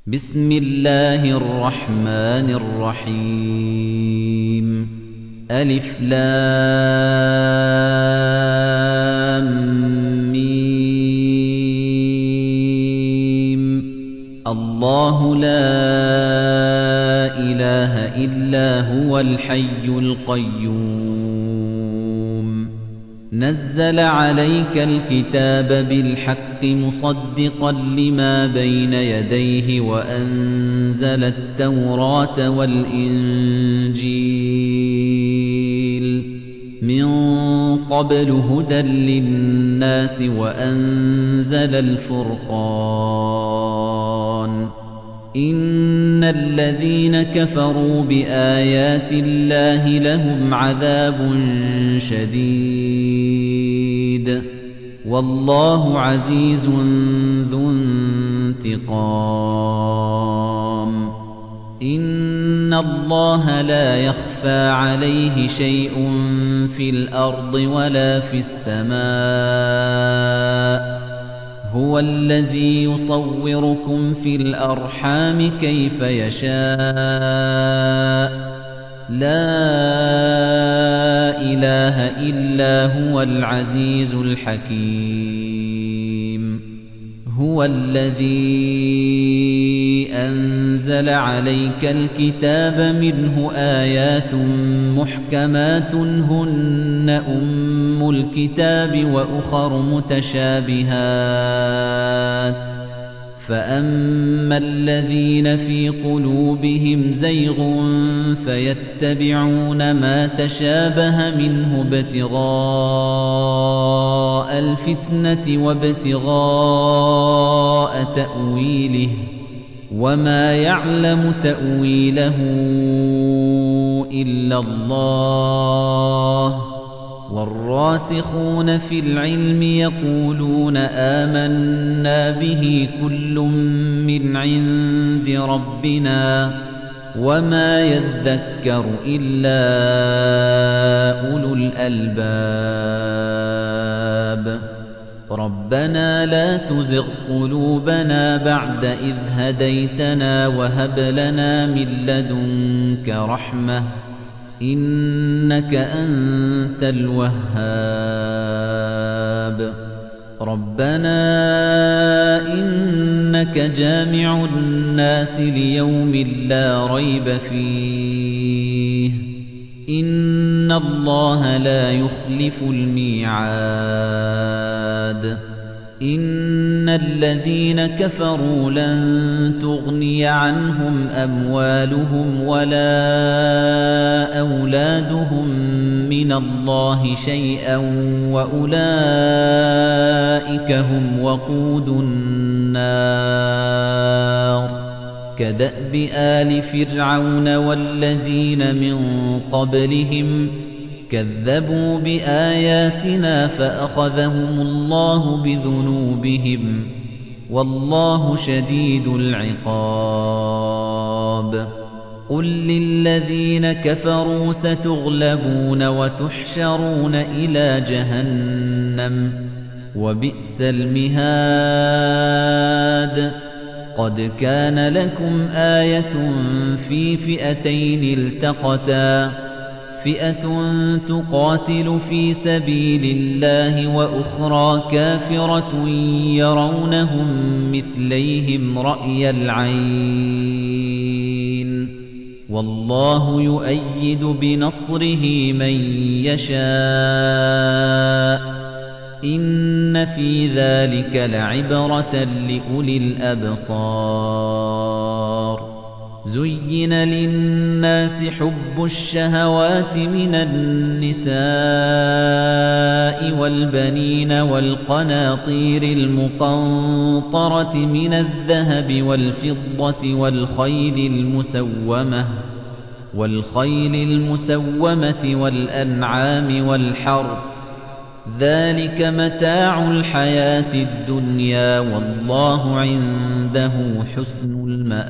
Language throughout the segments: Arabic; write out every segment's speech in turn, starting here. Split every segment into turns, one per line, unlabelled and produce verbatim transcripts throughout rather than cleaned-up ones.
بسم الله الرحمن الرحيم ألف لام ميم الله لا إله إلا هو الحي القيوم نزل عليك الكتاب بالحق مصدقا لما بين يديه وأنزل التوراة والإنجيل من قبل هدى للناس وأنزل الفرقان إن الذين كفروا بآيات الله لهم عذاب شديد والله عزيز ذو انتقام إن الله لا يخفى عليه شيء في الأرض ولا في السماء هو الذي يصوركم في الأرحام كيف يشاء لا إله إلا هو العزيز الحكيم هو الذي أنزل عليك الكتاب منه آيات محكمات هن أم الكتاب وأخر متشابهات فأما الذين في قلوبهم زيغ فيتبعون ما تشابه منه ابتغاء الفتنة وابتغاء تأويله وما يعلم تأويله إلا الله والراسخون في العلم يقولون آمنا به كل من عند ربنا وما يذكر إلا أولو الألباب ربنا لا تزغ قلوبنا بعد إذ هديتنا وهب لنا من لدنك رحمة إنك أنت الوهاب ربنا إنك جامع الناس ليوم لا ريب فيه إن الله لا يخلف الميعاد إن الذين كفروا لن تغني عنهم أموالهم ولا أولادهم من الله شيئا وأولئك هم وقود النار كدأب آل فرعون والذين من قبلهم كذبوا بآياتنا فأخذهم الله بذنوبهم والله شديد العقاب قل للذين كفروا ستغلبون وتحشرون إلى جهنم وبئس المهاد قد كان لكم آية في فئتين التقتا فئة تقاتل في سبيل الله وأخرى كافرة يرونهم مثليهم رأي العين والله يؤيد بنصره من يشاء إن في ذلك لعبرة لأولي الأبصار زين للناس حب الشهوات من النساء والبنين والقناطير المقنطرة من الذهب والفضة والخيل المسومة والخيل المسومة والأنعام والحرث ذلك متاع الحياة الدنيا والله عنده حسن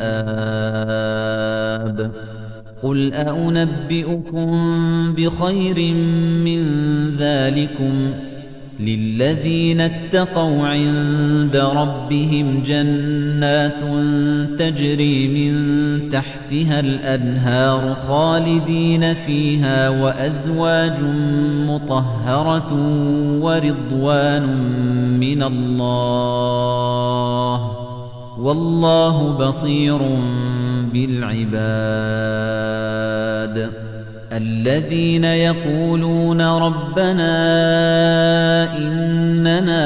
المآب قل أنبئكم بخير من ذلكم للذين اتقوا عند ربهم جنات تجري من تحتها الأنهار خالدين فيها وأزواج مطهرة ورضوان من الله والله بصير بالعباد الذين يقولون ربنا إننا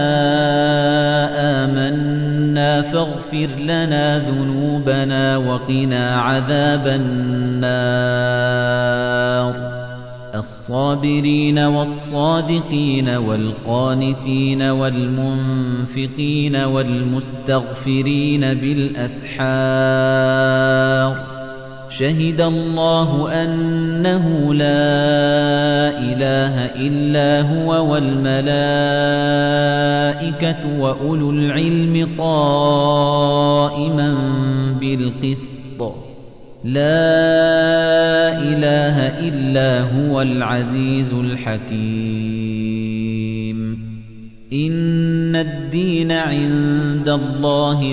آمنا فاغفر لنا ذنوبنا وقنا عذاب النار الصابرين والصادقين والقانتين والمنفقين والمستغفرين بالأسحار شهد الله أنه لا إله إلا هو والملائكة وأولو العلم قائما بالقسط لا إله إلا هو العزيز الحكيم إن الدين عند الله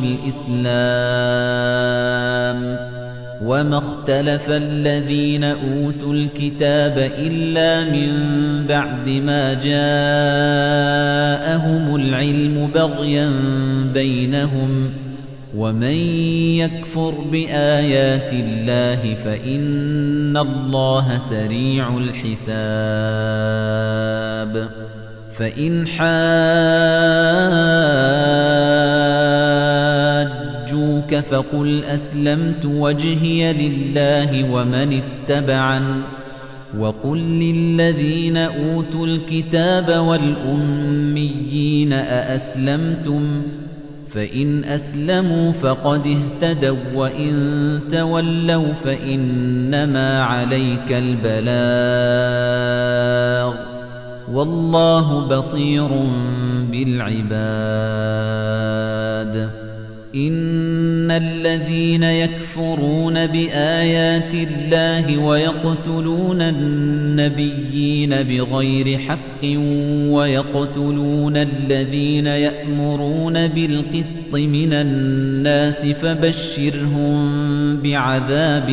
الإسلام وما اختلف الذين أوتوا الكتاب إلا من بعد ما جاءهم العلم بغيا بينهم ومن يكفر بآيات الله فإن الله سريع الحساب فإن حاجوك فقل أسلمت وجهي لله ومن اتبعن وقل للذين أوتوا الكتاب والأميين أأسلمتم فإن أسلموا فقد اهتدوا وإن تولوا فإنما عليك البلاغ والله بصير بالعباد إن الذين يكفرون بآيات الله ويقتلون النبيين بغير حق ويقتلون الذين يأمرون بالقسط من الناس فبشرهم بعذاب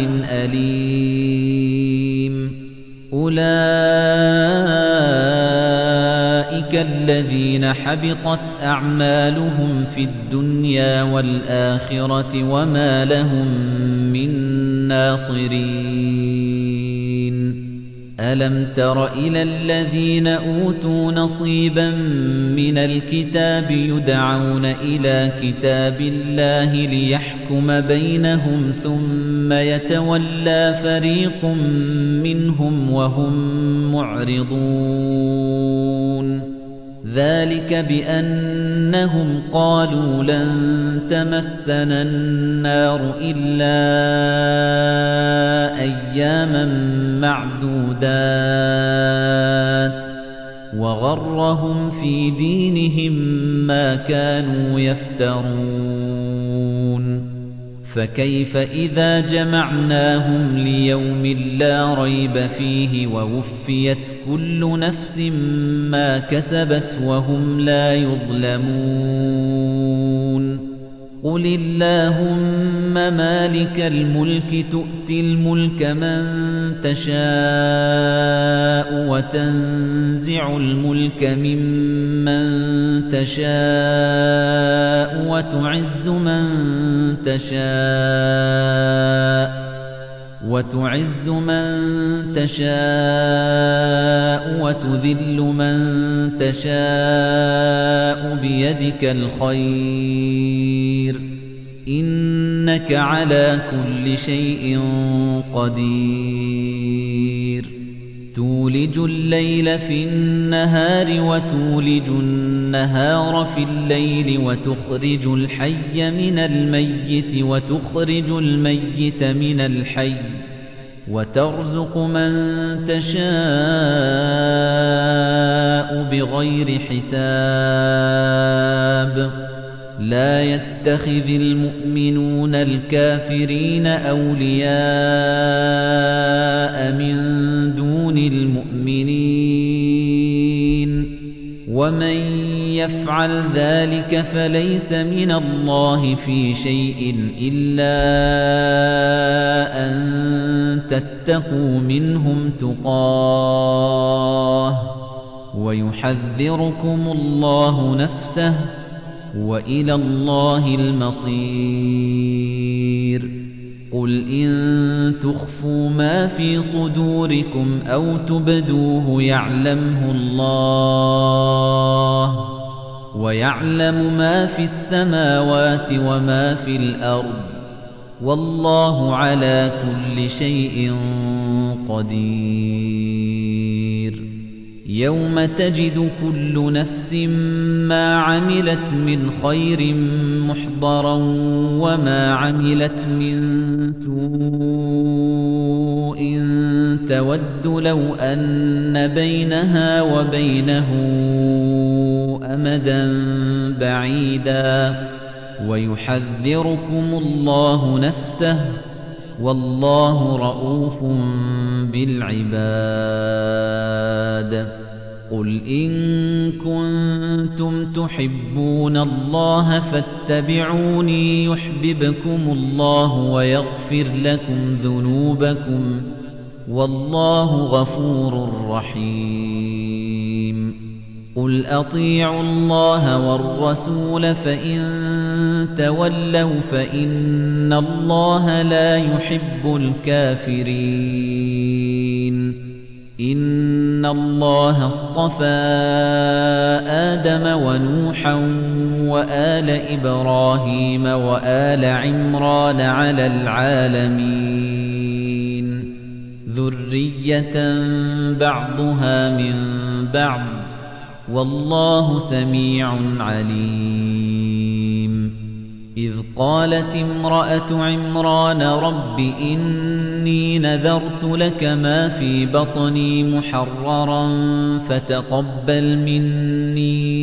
أليم أولئك الذين حبطت أعمالهم في الدنيا والآخرة وما لهم من ناصرين ألم تر إلى الذين أوتوا نصيبا من الكتاب يدعون إلى كتاب الله ليحكم بينهم ثم يتولى فريق منهم وهم معرضون ذلك بأنهم قالوا لن تمسنا النار إلا أياما معدودات وغرهم في دينهم ما كانوا يفترون فكيف إذا جمعناهم ليوم لا ريب فيه ووفيت كل نفس ما كسبت وهم لا يظلمون قل اللهم مالك الملك تؤتي الملك من تشاء وتنزع الملك ممن تشاء وتعز من تشاء وتعز من تشاء وتذل من تشاء بيدك الخير إنك على كل شيء قدير تولج الليل في النهار وتولج النهار في الليل وتخرج الحي من الميت وتخرج الميت من الحي وترزق من تشاء بغير حساب لا يتخذ المؤمنون الكافرين أولياء من دون المؤمنين ومن يفعل ذلك فليس من الله في شيء إلا أن تتقوا منهم تقاه ويحذركم الله نفسه وإلى الله المصير قل إن تخفوا ما في صدوركم أو تبدوه يعلمه الله ويعلم ما في السماوات وما في الأرض والله على كل شيء قدير يوم تجد كل نفس ما عملت من خير محضرا وما عملت من سوء تود لو أن بينها وبينه أمدا بعيدا ويحذركم الله نفسه والله رؤوف بالعباد قل إن كنتم تحبون الله فاتبعوني يحببكم الله ويغفر لكم ذنوبكم والله غفور رحيم قل أطيعوا الله والرسول فإن تولوا فإن الله لا يحب الكافرين إن الله اصطفى آدم ونوحا وآل إبراهيم وآل عمران على العالمين ذرية بعضها من بعض والله سميع عليم إذ قالت امرأة عمران رب إني نذرت لك ما في بطني محررا فتقبل مني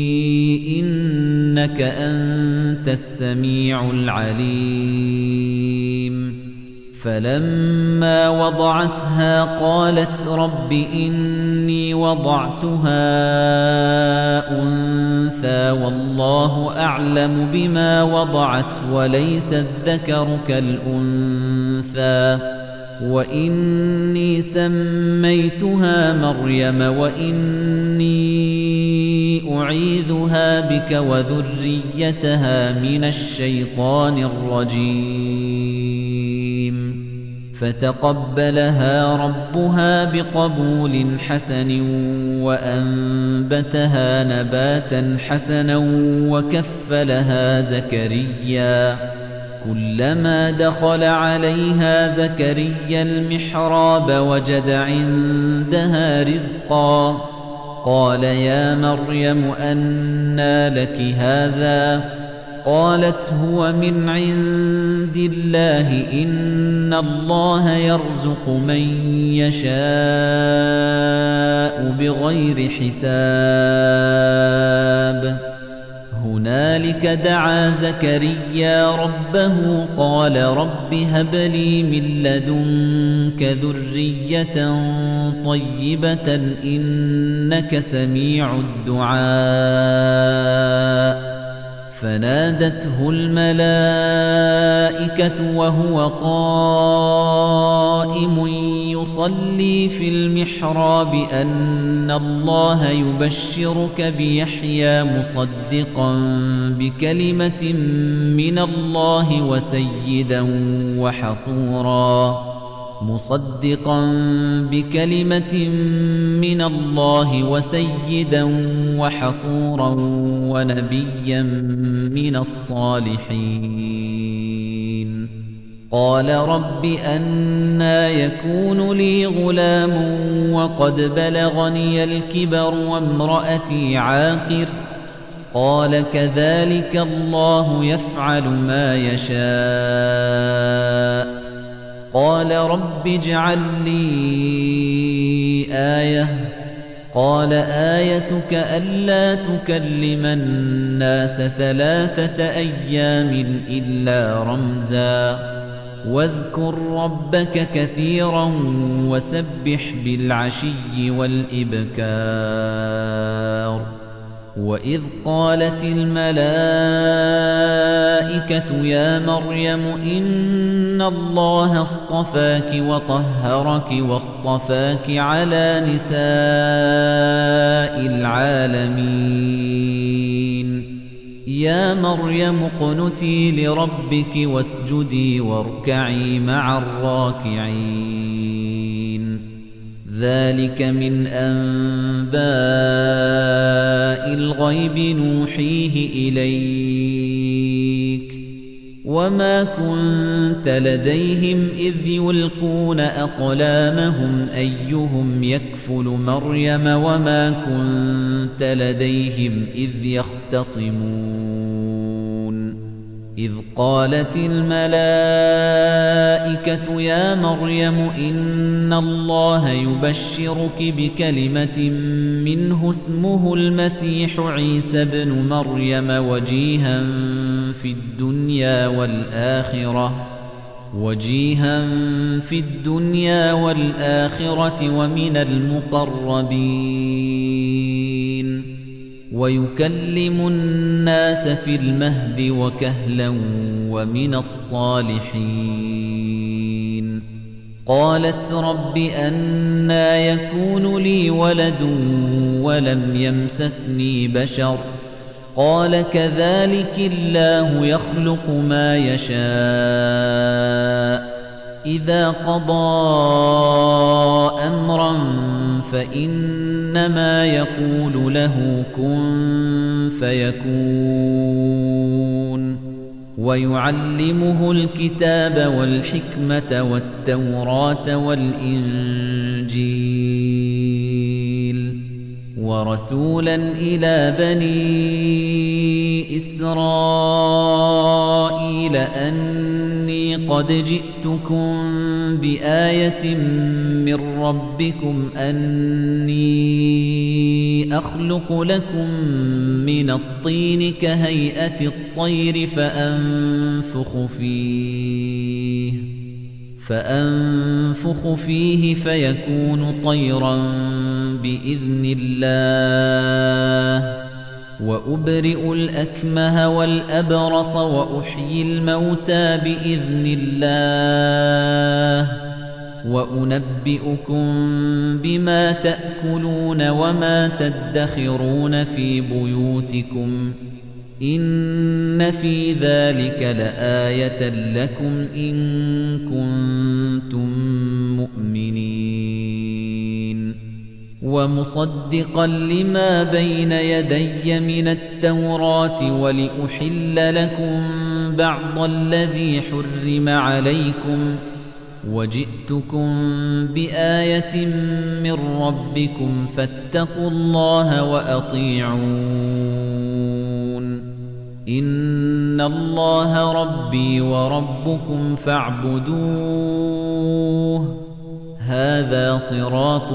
إنك أنت السميع العليم فلما وضعتها قالت رب إني وضعتها أنثى والله أعلم بما وضعت وليس الذكر كالأنثى وإني سميتها مريم وإني أعيذها بك وذريتها من الشيطان الرجيم فتقبلها ربها بقبول حسن وأنبتها نباتا حسنا وكفلها زكريا كلما دخل عليها زكريا المحراب وجد عندها رزقا قال يا مريم أنى لك هذا قالت هو من عند الله إن الله يرزق من يشاء بغير حساب هنالك دعا زكريا ربه قال رب هب لي من لدنك ذرية طيبة إنك سميع الدعاء فنادته الملائكة وهو قائم يصلي في المحراب أن الله يبشرك بيحيى مصدقا بكلمة من الله وسيدا وحصورا مصدقا بكلمة من الله وسيدا وحصورا ونبيا من الصالحين قال رب أنى يكون لي غلام وقد بلغني الكبر وامرأتي عاقر قال كذلك الله يفعل ما يشاء قال رب اجعل لي آية قال آيتك ألا تكلم الناس ثلاثة أيام إلا رمزا واذكر ربك كثيرا وسبح بالعشي والإبكار وَإِذْ قَالَتِ الْمَلَائِكَةُ يَا مَرْيَمُ إِنَّ اللَّهَ اصْطَفَاكِ وَطَهَّرَكِ وَاصْطَفَاكِ عَلَى نِسَاءِ الْعَالَمِينَ يَا مَرْيَمُ اقْنُتِي لِرَبِّكِ وَاسْجُدِي وَارْكَعِي مَعَ الرَّاكِعِينَ ذَلِكَ مِنْ أَنْبَاءِ الْغَيْبِ نُوحِيهِ إِلَيْكَ وَمَا كُنْتَ لَدَيْهِمْ إِذْ يُلْقُونَ أَقْلَامَهُمْ أَيُّهُمْ يَكْفُلُ مَرْيَمَ وَمَا كُنْتَ لَدَيْهِمْ إِذْ يَخْتَصِمُونَ إِذْ قَالَتِ الْمَلَائِكَةُ يَا مَرْيَمُ إِنَّ اللَّهَ يُبَشِّرُكِ بِكَلِمَةٍ مِّنْهُ اسْمُهُ الْمَسِيحُ عِيسَى ابْنُ مَرْيَمَ وَجِيهًا في الدُّنْيَا وَالْآخِرَةِ وَجِيهًا في الدُّنْيَا وَالْآخِرَةِ وَمِنَ الْمُقَرَّبِينَ وَيُكَلِّمُ النَّاسَ فِي الْمَهْدِ وَكَهْلًا وَمِنَ الصَّالِحِينَ قَالَتْ رَبِّ أَنَّىٰ يَكُونُ لِي وَلَدٌ وَلَمْ يَمْسَسْنِي بَشَرٌ قَالَ كَذَٰلِكِ اللَّهُ يَخْلُقُ مَا يَشَاءُ إِذَا قَضَىٰ أَمْرًا فَإِنَّمَا يَقُولُ لَهُ كُن فَيَكُونُ وَيُعَلِّمُهُ الْكِتَابَ وَالْحِكْمَةَ وَالتَّوْرَاةَ وَالْإِنجِيلَ وَرَسُولًا إِلَىٰ بَنِي إِسْرَائِيلَ أَنِّي قَدْ جِئْتُكُم بِآيَةٍ مِّن رَّبِّكُمْ أَنِّي أَخْلُقُ لَكُم مِّنَ الطِّينِ كَهَيْئَةِ الطَّيْرِ فَأَنفُخُ فِيهِ فَأَنفُخُ فِيهِ فَيَكُونُ طَيْرًا بِإِذْنِ اللَّهِ وَأُبْرِئُ الْأَكْمَهَ وَالْأَبْرَصَ وَأُحْيِي الْمَوْتَىٰ بِإِذْنِ اللَّهِ وَأُنَبِّئُكُم بِمَا تَأْكُلُونَ وَمَا تَدَّخِرُونَ فِي بُيُوتِكُمْ إِنَّ فِي ذَلِكَ لَآيَةً لَّكُمْ إِن كُنتُم مُّؤْمِنِينَ وَمُصَدِّقًا لِّمَا بَيْنَ يَدَيَّ مِنَ التَّوْرَاةِ وَلِأُحِلَّ لَكُم بَعْضَ الَّذِي حُرِّمَ عَلَيْكُمْ وَجِئْتُكُم بِآيَةٍ مِّن رَّبِّكُمْ فَاتَّقُوا اللَّهَ وَأَطِيعُونِ إِنَّ اللَّهَ رَبِّي وَرَبُّكُمْ فَاعْبُدُوهُ هَذَا صِرَاطٌ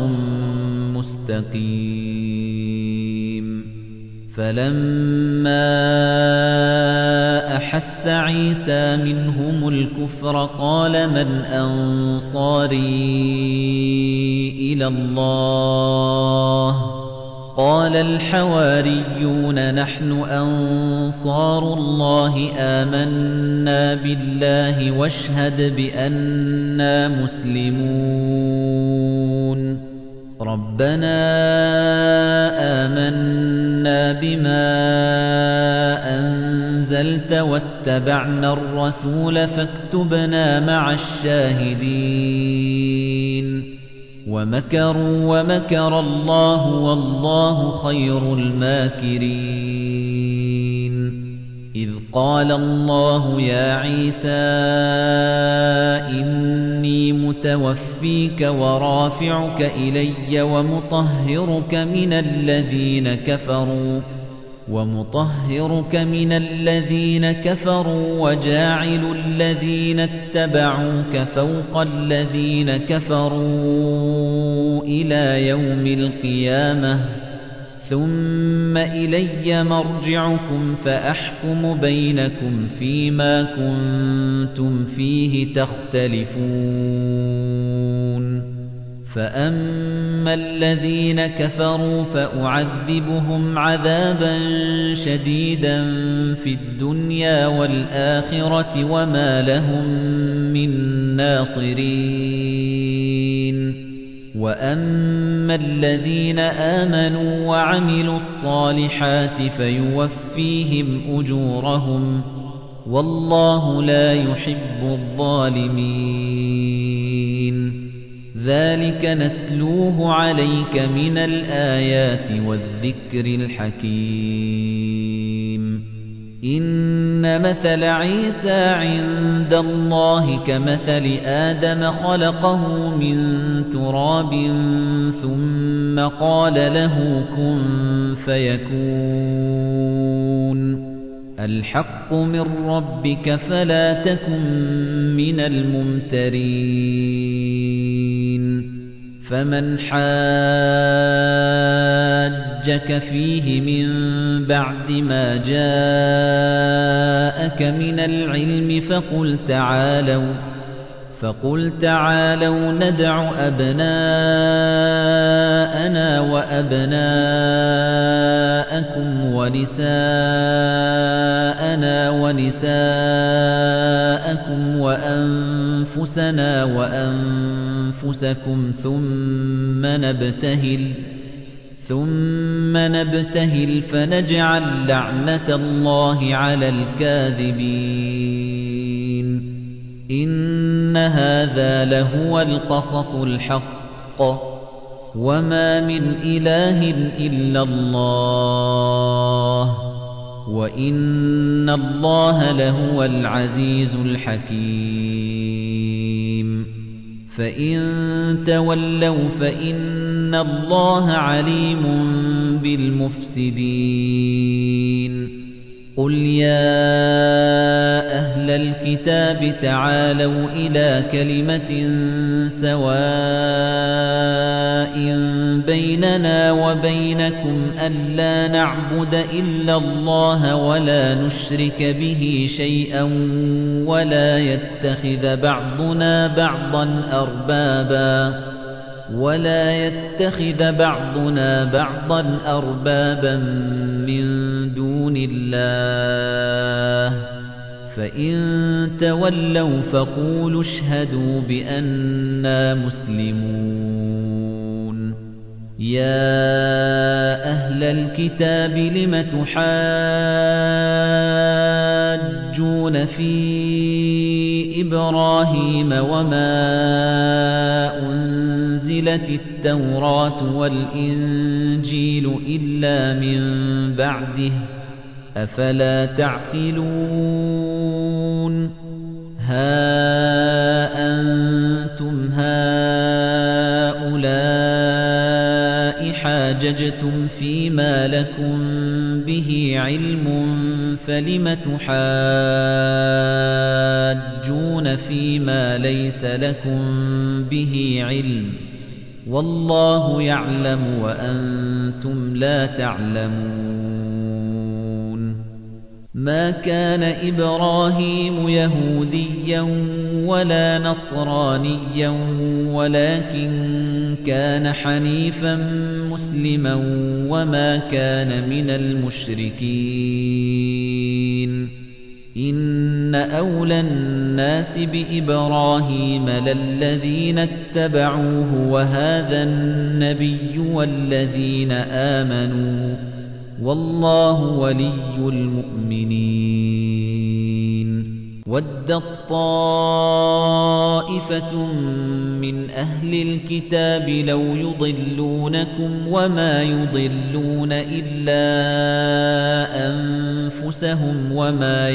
مُسْتَقِيمٌ فَلَمَّا أَحَسَّ عِيسَىٰ مِنْهُمُ الْكُفْرَ قَالَ مَنْ أَنصَارِي إِلَى اللَّهِ قَالَ الْحَوَارِيُّونَ نَحْنُ أَنصَارُ اللَّهِ آمَنَّا بِاللَّهِ واشهد بِأَنَّا مُسْلِمُونَ رَبَّنَا آمَنَّا بِمَا أَنزَلْتَ وَاتَّبَعْنَا الرَّسُولَ فاكتبنا مَعَ الشَّاهِدِينَ وَمَكَرُوا وَمَكَرَ اللَّهُ وَاللَّهُ خَيْرُ الْمَاكِرِينَ إِذْ قَالَ اللَّهُ يَا عِيسَىٰ إِنِّي مُتَوَفِّيكَ وَرَافِعُكَ إِلَيَّ وَمُطَهِّرُكَ مِنَ الَّذِينَ كَفَرُوا وَمُطَهِّرُكَ مِنَ الَّذِينَ كَفَرُوا وَجَاعِلُ الَّذِينَ اتَّبَعُوكَ فَوْقَ الَّذِينَ كَفَرُوا إِلَى يَوْمِ الْقِيَامَةِ ثُمَّ إِلَيَّ مَرْجِعُكُمْ فَأَحْكُمُ بَيْنَكُمْ فِيمَا كُنتُمْ فِيهِ تَخْتَلِفُونَ فأما الذين كفروا فأعذبهم عذابا شديدا في الدنيا والآخرة وما لهم من ناصرين وأما الذين آمنوا وعملوا الصالحات فيوفيهم أجورهم والله لا يحب الظالمين ذلك نتلوه عليك من الآيات والذكر الحكيم إن مثل عيسى عند الله كمثل آدم خلقه من تراب ثم قال له كن فيكون الحق من ربك فلا تكن من الممترين فمن حاجك فيه من بعد ما جاءك من العلم فقل تعالوا فقل تعالوا ندع أبناءنا وأبناءكم ونساءنا ونساءكم وأنفسنا وأنفسكم ثم نبتهل ثم نبتهل فنجعل لعنة الله على الكاذبين إن هذا لهو القصص الحق وما من إله إلا الله وإن الله لهو العزيز الحكيم فإن تولوا فإن الله عليم بالمفسدين قل يا أهل الكتاب تعالوا إلى كلمة سواء بيننا وبينكم ألا نعبد إلا الله ولا نشرك به شيئا ولا يتخذ بعضنا بعضا أربابا ولا يتخذ بعضنا بعضا أربابا من دون الله فإن تولوا فقولوا اشهدوا بأننا مسلمون يا أهل الكتاب لم تحاجون في إبراهيم وما أنزلت التوراة والإنجيل إلا من بعده أفلا تعقلون ها أنتم هؤلاء حاججتم فيما لكم به علم فلم تحاجون فيما ليس لكم به علم والله يعلم وأنتم لا تعلمون ما كان إبراهيم يهوديا ولا نصرانيا ولكن كان حنيفا مسلما وما كان من المشركين إن أولى الناس بإبراهيم للذين اتبعوه وهذا النبي والذين آمنوا والله ولي المؤمنين ودت طائفة من أهل الكتاب لو يضلونكم وما يضلون إلا أنفسهم وما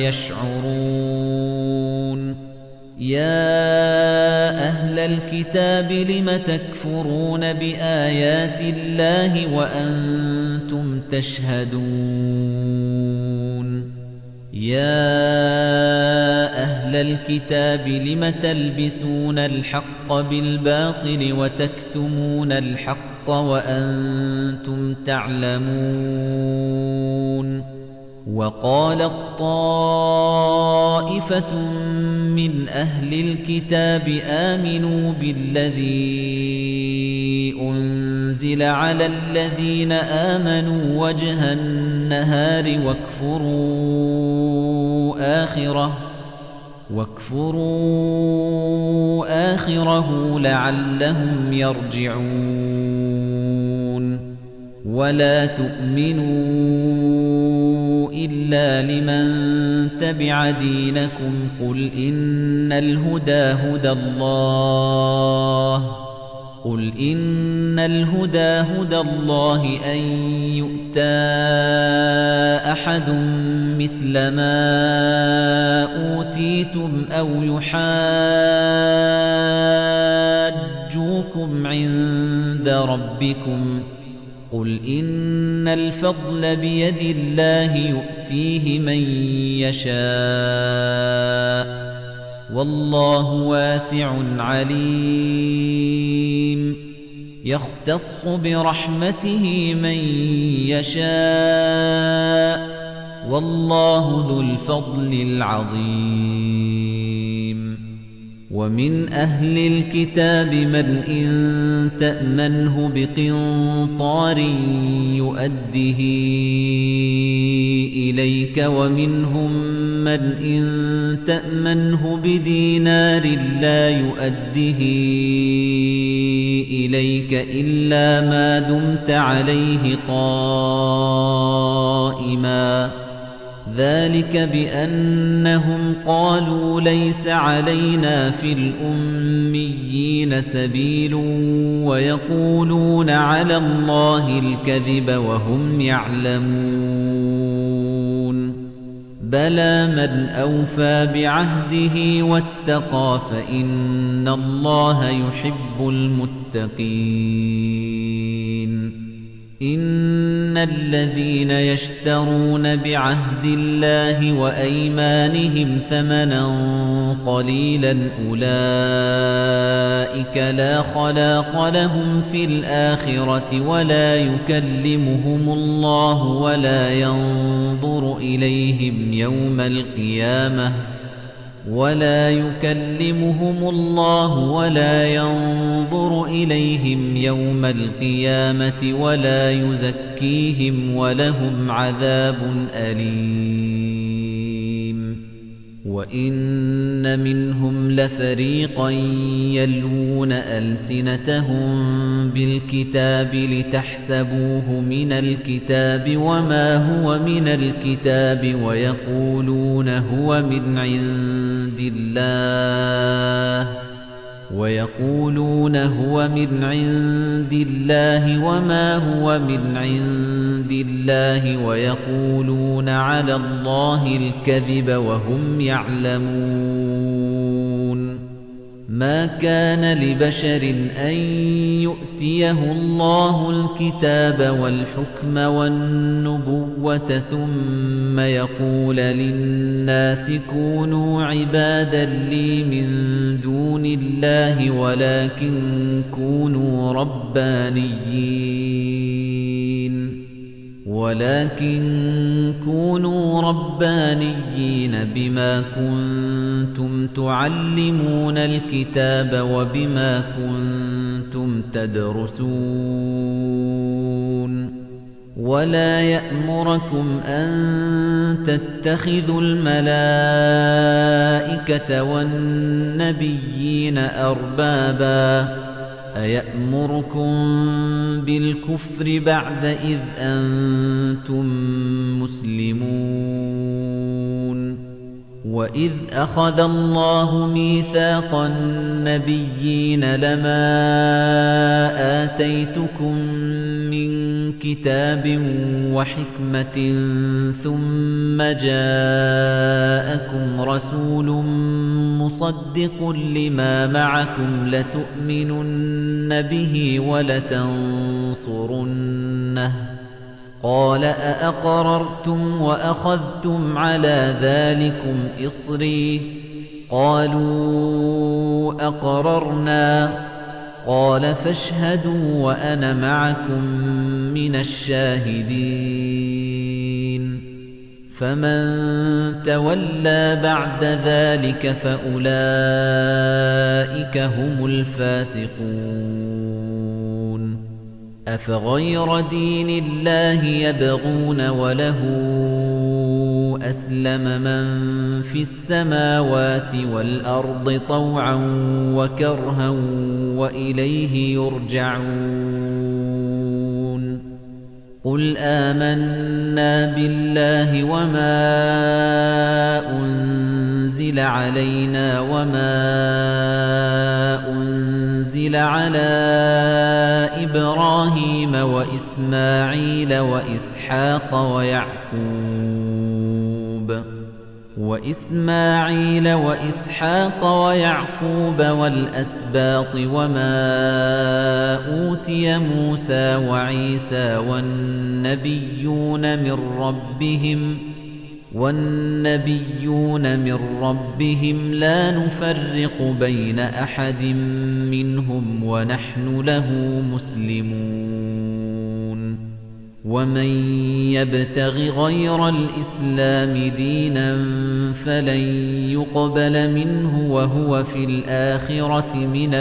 يشعرون يا أهل الكتاب لم تكفرون بآيات الله وأنتم تشهدون يا أهل الكتاب لم تلبسون الحق بالباطل وتكتمون الحق وأنتم تعلمون وقالت طائفة من أهل الكتاب آمنوا بالذي أنزل على الذين آمنوا وجه النهار واكفروا آخره واكفروا آخره لعلهم يرجعون ولا تؤمنوا إلا لمن تبع دينكم قل إن الهدى هدى الله قل إن الهدى هدى الله أن يؤتى أحد مثل ما أوتيتم أو يحاجوكم عند ربكم قل إن الفضل بيد الله يؤتيه من يشاء والله واسع عليم يختص برحمته من يشاء والله ذو الفضل العظيم ومن أهل الكتاب من إن تأمنه بقنطار يؤده إليك ومنهم من إن تأمنه بدينار لا يؤده إليك إلا ما دمت عليه قائما ذلك بأنهم قالوا ليس علينا في الأميين سبيل ويقولون على الله الكذب وهم يعلمون بلى من أوفى بعهده واتقى فإن الله يحب المتقين إن الذين يشترون بعهد الله وأيمانهم ثمنا قليلا أولئك لا خلاق لهم في الآخرة ولا يكلمهم الله ولا ينظر إليهم يوم القيامة ولا يكلمهم الله ولا ينظر إليهم يوم القيامة ولا يزكيهم ولهم عذاب أليم وإن منهم لفريقا يلوون ألسنتهم بالكتاب لتحسبوه من الكتاب وما هو من الكتاب ويقولون هو من عند الله ويقولون هو من عند الله وما هو من عند الله ويقولون على الله الكذب وهم يعلمون ما كان لبشر أن يؤتيه الله الكتاب والحكم والنبوة ثم يقول للناس كونوا عبادا لي من دون الله ولكن كونوا ربانيين ولكن كونوا ربانيين بما كنتم تعلمون الكتاب وبما كنتم تدرسون ولا يأمركم أن تتخذوا الملائكة والنبيين أربابا أيأمركم بالكفر بعد إذ أنتم مسلمون وإذ أخذ الله ميثاق النبيين لما آتيتكم من كتاب وحكمة ثم جاءكم رسول مصدق لما معكم لتؤمنن به ولتنصرنه قال أأقررتم وأخذتم على ذلكم إصري قالوا أقررنا قال فاشهدوا وأنا معكم من الشاهدين فَمَن تَوَلَّى بَعْدَ ذَلِكَ فَأُولَئِكَ هُمُ الْفَاسِقُونَ أَفَغَيْرَ دِينِ اللَّهِ يَبْغُونَ وَلَهُ أَسْلَمَ مَن فِي السَّمَاوَاتِ وَالْأَرْضِ طَوْعًا وَكَرْهًا وَإِلَيْهِ يُرْجَعُونَ قُلْ آمَنَّا بِاللَّهِ وَمَا أُنزِلَ عَلَيْنَا وَمَا أُنزِلَ عَلَى إِبْرَاهِيمَ وَإِسْمَاعِيلَ وَإِسْحَاقَ وَيَعْقُوبَ وَإِسْمَاعِيلَ وَإِسْحَاقَ وَيَعْقُوبَ وَالْأَسْبَاطِ وَمَا أُوتِيَ مُوسَى وَعِيسَى وَالنَّبِيُّونَ مِن رَّبِّهِمْ وَالنَّبِيُّونَ مِن رَّبِّهِمْ لَا نُفَرِّقُ بَيْنَ أَحَدٍ مِّنْهُمْ وَنَحْنُ لَهُ مُسْلِمُونَ وَمَن يَبْتَغِ غَيْرَ الْإِسْلَامِ دِينًا فَلَن يُقْبَلَ مِنْهُ وَهُوَ فِي الْآخِرَةِ مِنَ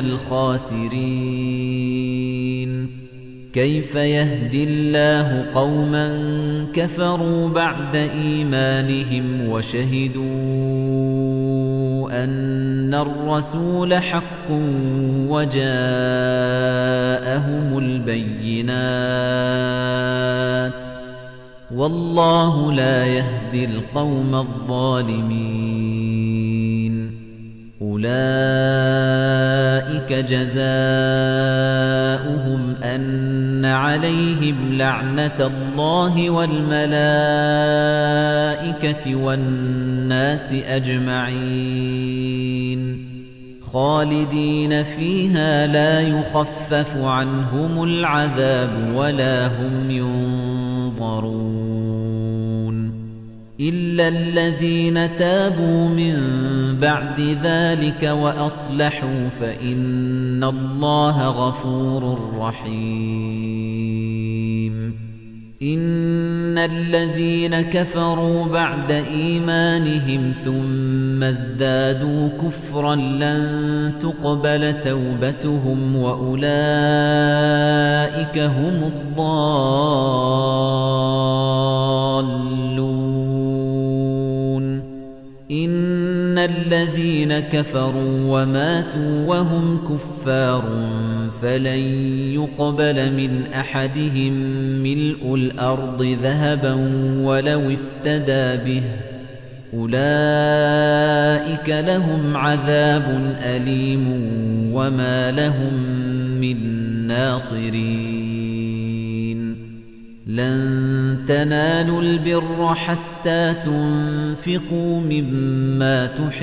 الْخَاسِرِينَ كَيْفَ يَهْدِي اللَّهُ قَوْمًا كَفَرُوا بَعْدَ إِيمَانِهِمْ وَشَهِدُوا أَنَّ الرَّسُولَ حَقٌّ وَجَاءَهُمُ الْبَيِّنَاتُ وَاللَّهُ لَا يَهْدِي الْقَوْمَ الظَّالِمِينَ أُولَئِكَ جَزَاؤُهُمْ أَنَّ عَلَيْهِمْ لَعْنَةَ اللَّهِ وَالْمَلَائِكَةِ وَالنَّاسِ أَجْمَعِينَ خَالِدِينَ فِيهَا لَا يُخَفَّفُ عَنْهُمُ الْعَذَابُ وَلَا هُمْ يُنظَرُونَ إِلَّا الَّذِينَ تَابُوا مِن بَعْدِ ذَلِكَ وَأَصْلَحُوا فَإِنَّ اللَّهَ غَفُورٌ رَّحِيمٌ إِنَّ الَّذِينَ كَفَرُوا بَعْدَ إِيمَانِهِمْ ثُمَّ ازْدَادُوا كُفْرًا لَّن تُقْبَلَ تَوْبَتُهُمْ وَأُولَئِكَ هُمُ الضَّالُّونَ إِنَّ الَّذِينَ كَفَرُوا وَمَاتُوا وَهُمْ كُفَّارٌ فَلَن يُقْبَلَ مِنْ أَحَدِهِم مِّلْءُ الْأَرْضِ ذَهَبًا وَلَوِ افْتَدَىٰ بِهِ أُولَئِكَ لَهُمْ عَذَابٌ أَلِيمٌ وَمَا لَهُم مِّن نَّاصِرِينَ لَن تَنَالُوا الْبِرَّ حَتَّىٰ تُنفِقُوا مِمَّا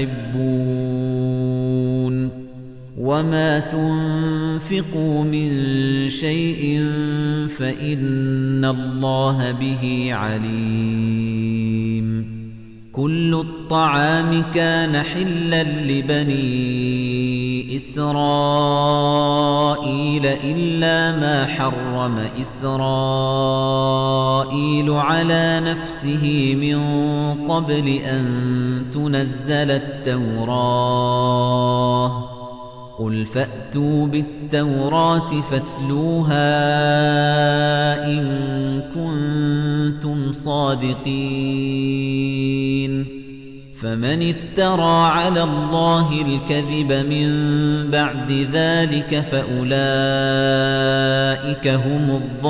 تُحِبُّونَ وَمَا تُنفِقُوا مِن شَيْءٍ فَإِنَّ اللَّهَ بِهِ عَلِيمٌ كُلُّ الطَّعَامِ كَانَ حِلًّا لِّبَنِي إِسْرَائِيلَ إِلَّا مَا حَرَّمَ إِسْرَائِيلُ عَلَى نَفْسِهِ مِن قَبْلِ أَن تُنَزَّلَ التَّوْرَاةُ قُلْ فَأْتُوا بِالتَّوْرَاةِ فَاتْلُوهَا إِن كُنتُمْ صَادِقِينَ فَمَنِ افْتَرَىٰ عَلَى اللَّهِ الْكَذِبَ مِن بَعْدِ ذَلِكَ فَأُولَئِكَ هُمُ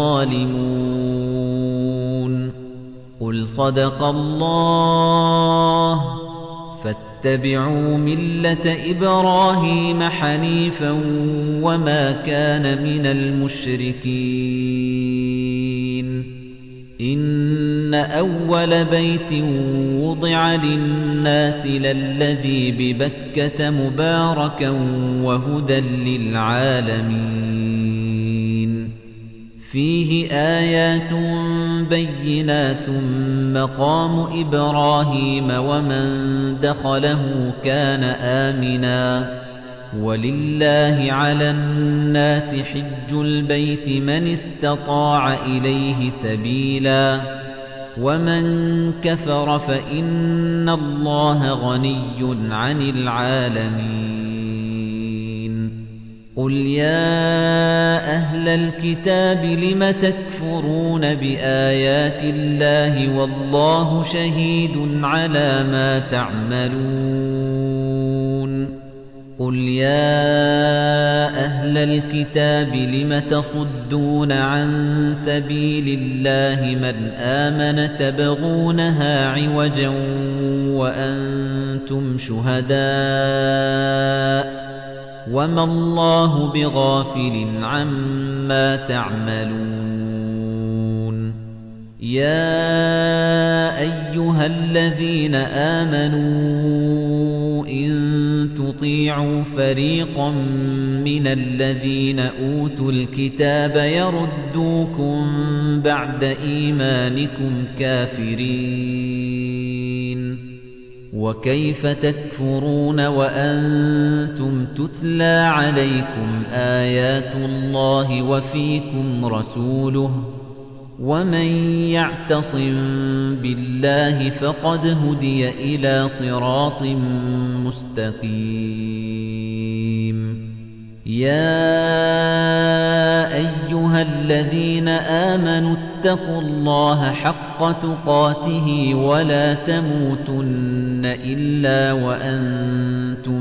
الظَّالِمُونَ قُلْ صَدَقَ اللَّهُ فَاتَّبِعُوا مِلَّةَ إِبْرَاهِيمَ حَنِيفًا وَمَا كَانَ مِنَ الْمُشْرِكِينَ إِنَّ أَوَّلَ بَيْتٍ وُضِعَ لِلنَّاسِ لَلَّذِي بِبَكَّةَ مُبَارَكًا وَهُدًى لِّلْعَالَمِينَ فِيهِ آيَاتٌ بَيِّنَاتٌ مَّقَامُ إِبْرَاهِيمَ وَمَن دَخَلَهُ كَانَ آمِنًا وَلِلَّهِ عَلَى النَّاسِ حِجُّ الْبَيْتِ مَنِ اسْتَطَاعَ إِلَيْهِ سَبِيلًا ومن كفر فإن الله غني عن العالمين قل يا أهل الكتاب لم تكفرون بآيات الله والله شهيد على ما تعملون قل يا أهل الكتاب لم تصدون عن سبيل الله من آمن تبغونها عوجا وأنتم شهداء وما الله بغافل عما تعملون يا أيها الذين آمنوا إن تطيعوا فريقا من الذين أوتوا الكتاب يردوكم بعد إيمانكم كافرين وكيف تكفرون وأنتم تتلى عليكم آيات الله وفيكم رسوله ومن يعتصم بالله فقد هدي إلى صراط مستقيم يا أيها الذين آمنوا اتقوا الله حق تقاته ولا تموتن إلا وأنتم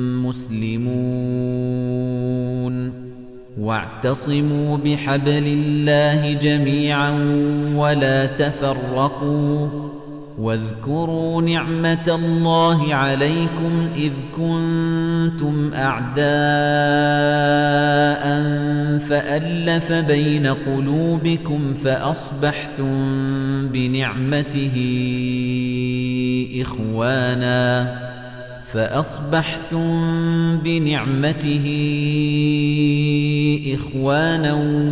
مسلمون واعتصموا بحبل الله جميعا ولا تفرقوا واذكروا نعمة الله عليكم إذ كنتم أعداء فألف بين قلوبكم فأصبحتم بنعمته إخوانا فأصبحتم بنعمته إخوانا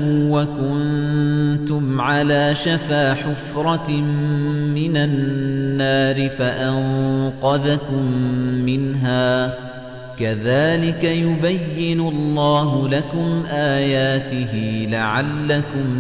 وكنتم على شفا حفرة من النار فأنقذكم منها كذلك يبين الله لكم آياته لعلكم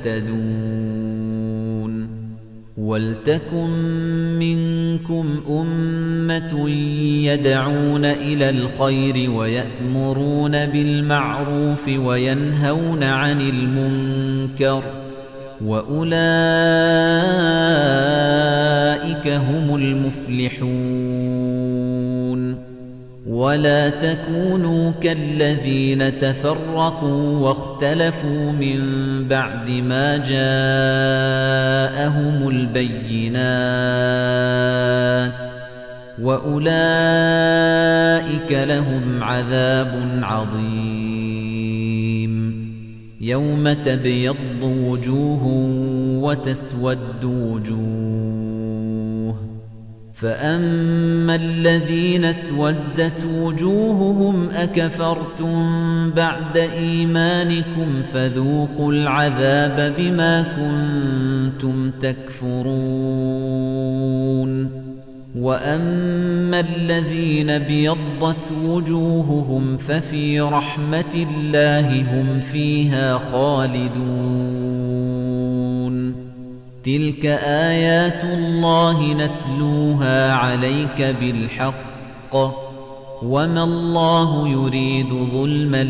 تهتدون وَلْتَكُن مِّنكُمْ أُمَّةٌ يَدْعُونَ إِلَى الْخَيْرِ وَيَأْمُرُونَ بِالْمَعْرُوفِ وَيَنْهَوْنَ عَنِ الْمُنكَرِ وَأُولَئِكَ هُمُ الْمُفْلِحُونَ وَلَا تَكُونُوا كَالَّذِينَ تَفَرَّقُوا وَاخْتَلَفُوا مِن بَعْدِ مَا جَاءَهُمُ الْبَيِّنَاتُ وَأُولَئِكَ لَهُمْ عَذَابٌ عَظِيمٌ يَوْمَ تَبْيَضُّ وُجُوهٌ وَتَسْوَدُّ وُجُوهٌ فَأَمَّا الَّذِينَ اسْوَدَّتْ وُجُوهُهُمْ أَكَفَرْتُمْ بَعْدَ إِيمَانِكُمْ فَذُوقُوا الْعَذَابَ بِمَا كُنتُمْ تَكْفُرُونَ وَأَمَّا الَّذِينَ ابْيَضَّتْ وُجُوهُهُمْ فَفِي رَحْمَةِ اللَّهِ هُمْ فِيهَا خَالِدُونَ تِلْكَ آيَاتُ اللَّهِ نَتْلُوهَا عَلَيْكَ بِالْحَقِّ وَمَا اللَّهُ يُرِيدُ ظُلْمًا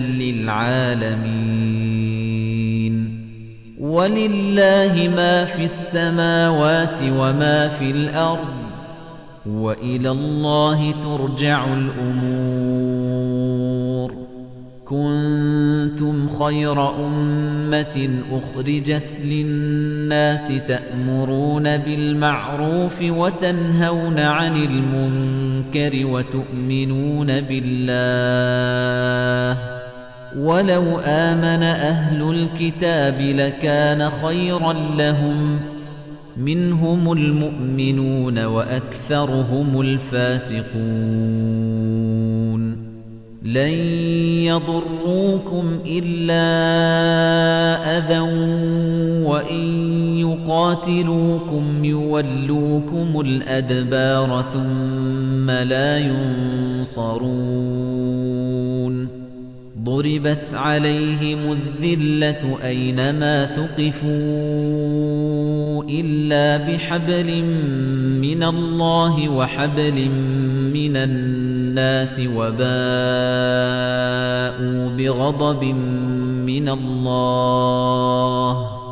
لِلْعَالَمِينَ وَلِلَّهِ مَا فِي السَّمَاوَاتِ وَمَا فِي الْأَرْضِ وَإِلَى اللَّهِ تُرْجَعُ الْأُمُورُ كُنتُمْ خَيْرَ أُمَّةٍ أُخْرِجَتْ لِلنَّاسِ تَأْمُرُونَ بِالْمَعْرُوفِ وَتَنْهَوْنَ عَنِ الْمُنكَرِ وَتُؤْمِنُونَ بِاللَّهِ وَلَوْ آمَنَ أَهْلُ الْكِتَابِ لَكَانَ خَيْرًا لَّهُمْ مِنْهُمُ الْمُؤْمِنُونَ وَأَكْثَرُهُمُ الْفَاسِقُونَ لَن يَضُرُّوكُمْ إِلَّا أَذًى وَإِن يُقَاتِلُوكُمْ يُوَلُّوكُمُ الْأَدْبَارَ ثُمَّ لَا يُنصَرُونَ ضُرِبَتْ عَلَيْهِمُ الذِّلَّةُ أَيْنَمَا ثُقِفُوا إِلَّا بِحَبْلٍ مِّنَ اللَّهِ وَحَبْلٍ مِّنَ النَّاسِ وَبَاءُوا بِغَضَبٍ مِّنَ اللَّهِ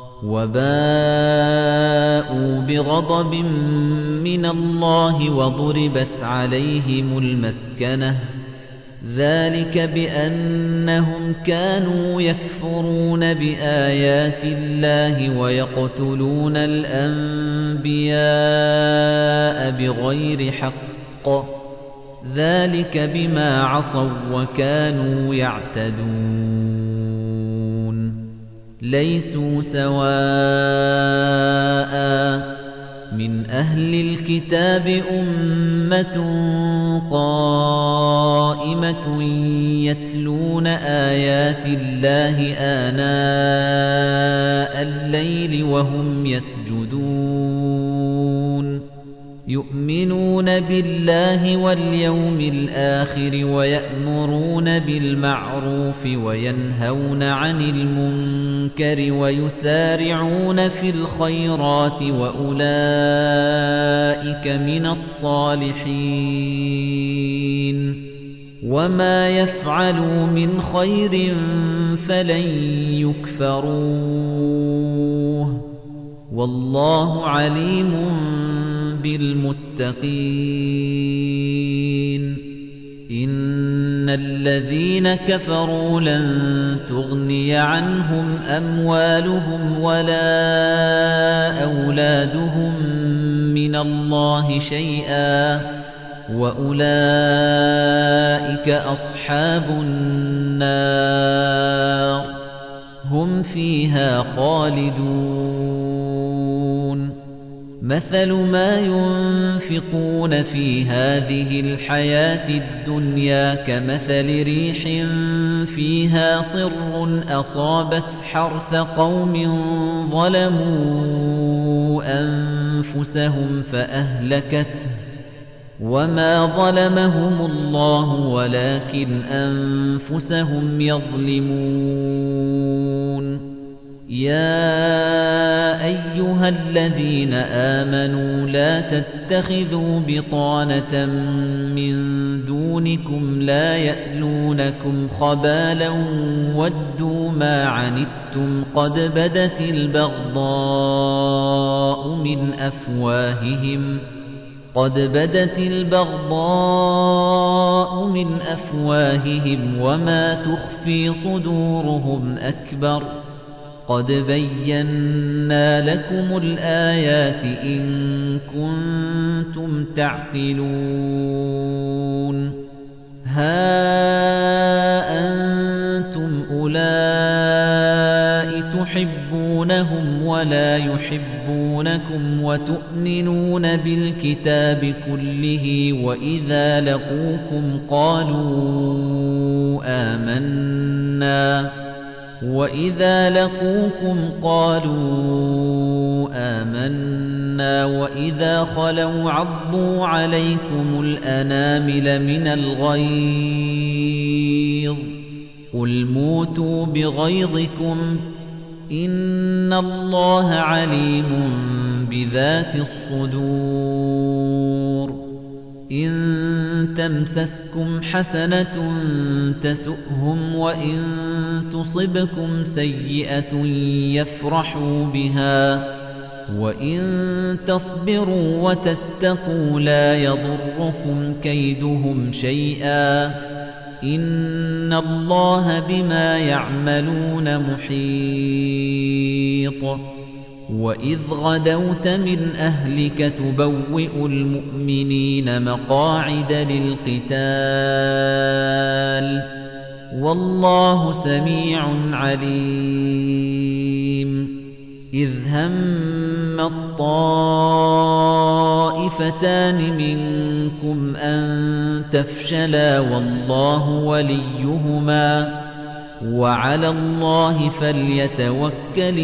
وَبَاءُوا بِغَضَبٍ مِّنَ اللَّهِ وَضُرِبَتْ عَلَيْهِمُ الْمَسْكَنَةُ ذَلِكَ بِأَنَّهُمْ كَانُوا يَكْفُرُونَ بِآيَاتِ اللَّهِ وَيَقْتُلُونَ الْأَنبِيَاءَ بِغَيْرِ حَقٍّ ذَلِكَ بِمَا عَصَوا وَكَانُوا يَعْتَدُونَ لَيْسُوا سَوَاءً مِنْ أَهْلِ الْكِتَابِ أُمَّةٌ قَائِمَةٌ يَتْلُونَ آيَاتِ اللَّهِ آنَاءَ اللَّيْلِ وَهُمْ يَسْجُدُونَ يُؤْمِنُونَ بِاللَّهِ وَالْيَوْمِ الْآخِرِ وَيَأْمُرُونَ بِالْمَعْرُوفِ وَيَنْهَوْنَ عَنِ الْمُنكَرِ وَيُسَارِعُونَ فِي الْخَيْرَاتِ وَأُولَئِكَ مِنَ الصَّالِحِينَ وَمَا يَفْعَلُوا مِنْ خَيْرٍ فَلَن يُكْفَرُوهُ وَاللَّهُ عَلِيمٌ بِالْمُتَّقِينَ إِنَّ الَّذِينَ كَفَرُوا لَن تُغْنِيَ عَنْهُمْ أَمْوَالُهُمْ وَلَا أَوْلَادُهُم مِّنَ اللَّهِ شَيْئًا وَأُولَئِكَ أَصْحَابُ النَّارِ هُمْ فِيهَا خَالِدُونَ مَثَلُ مَا يُنْفِقُونَ فِي هَذِهِ الْحَيَاةِ الدُّنْيَا كَمَثَلِ رِيحٍ فِيهَا صِرٌّ أَصَابَتْ حَرْثَ قَوْمٍ ظَلَمُوا أَنفُسَهُمْ فَأَهْلَكَتْهُ وَمَا ظَلَمَهُمُ اللَّهُ وَلَكِنْ أَنفُسَهُمْ يَظْلِمُونَ يَا أَيُّهَا الَّذِينَ آمَنُوا لَا تَتَّخِذُوا بِطَانَةً مِّن دُونِكُمْ لَا يَأْلُونَكُمْ خَبَالًا وَدُّوا مَا عَنِتُّمْ قَدْ بَدَتِ الْبَغْضَاءُ مِنْ أَفْوَاهِهِمْ قَدْ بَدَتِ الْبَغْضَاءُ مِنْ أَفْوَاهِهِمْ وَمَا تُخْفِي صُدُورُهُمْ أَكْبَرُ قَدْ بَيَّنَّا لَكُمُ الْآيَاتِ إِن كُنتُمْ تَعْقِلُونَ هَا أَنتُمْ أُولَاءِ تُحِبُّونَهُمْ وَلَا يُحِبُّونَكُمْ وَتُؤْمِنُونَ بِالْكِتَابِ كُلِّهِ وَإِذَا لَقُوكُمْ قَالُوا آمَنَّا وَإِذَا لَقُوكُمْ قَالُوا آمَنَّا وَإِذَا خَلَوْا عَضُّوا عَلَيْكُمُ الْأَنَامِلَ مِنَ الْغَيْظِ قُلْ مُوتُوا بِغَيْظِكُمْ إِنَّ اللَّهَ عَلِيمٌ بِذَاتِ الصُّدُورِ إِن تَمْسَسْكُمْ حَسَنَةٌ تَسُؤْهُمْ وَإِن تُصِبْكُمْ سَيِّئَةٌ يَفْرَحُوا بِهَا وَإِن تَصْبِرُوا وَتَتَّقُوا لَا يَضُرُّكُمْ كَيْدُهُمْ شَيْئًا إِنَّ اللَّهَ بِمَا يَعْمَلُونَ مُحِيطٌ وَإِذْ غَدَوْتَ مِنْ أَهْلِكَ تُبَوِّئُ الْمُؤْمِنِينَ مَقَاعِدَ لِلْقِتَالِ وَاللَّهُ سَمِيعٌ عَلِيمٌ إِذْ هَمَّ الطَّائِفَتَانِ مِنكُمْ أَن تَفْشَلَا وَاللَّهُ وَلِيُّهُمَا وَعَلَى اللَّهِ فَلْيَتَوَكَّلِ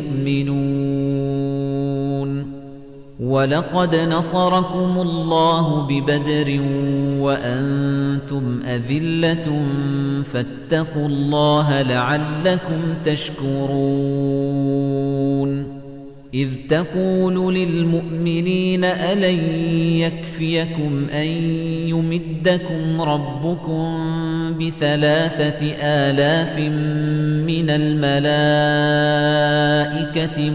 الْمُؤْمِنُونَ وَلَقَدْ نَصَرَكُمُ اللَّهُ بِبَدْرٍ وَأَنْتُمْ أَذِلَّةٌ فَاتَّقُوا اللَّهَ لَعَلَّكُمْ تَشْكُرُونَ إذ تقول للمؤمنين ألن يكفيكم أن يمدكم ربكم بثلاثة آلاف من الملائكة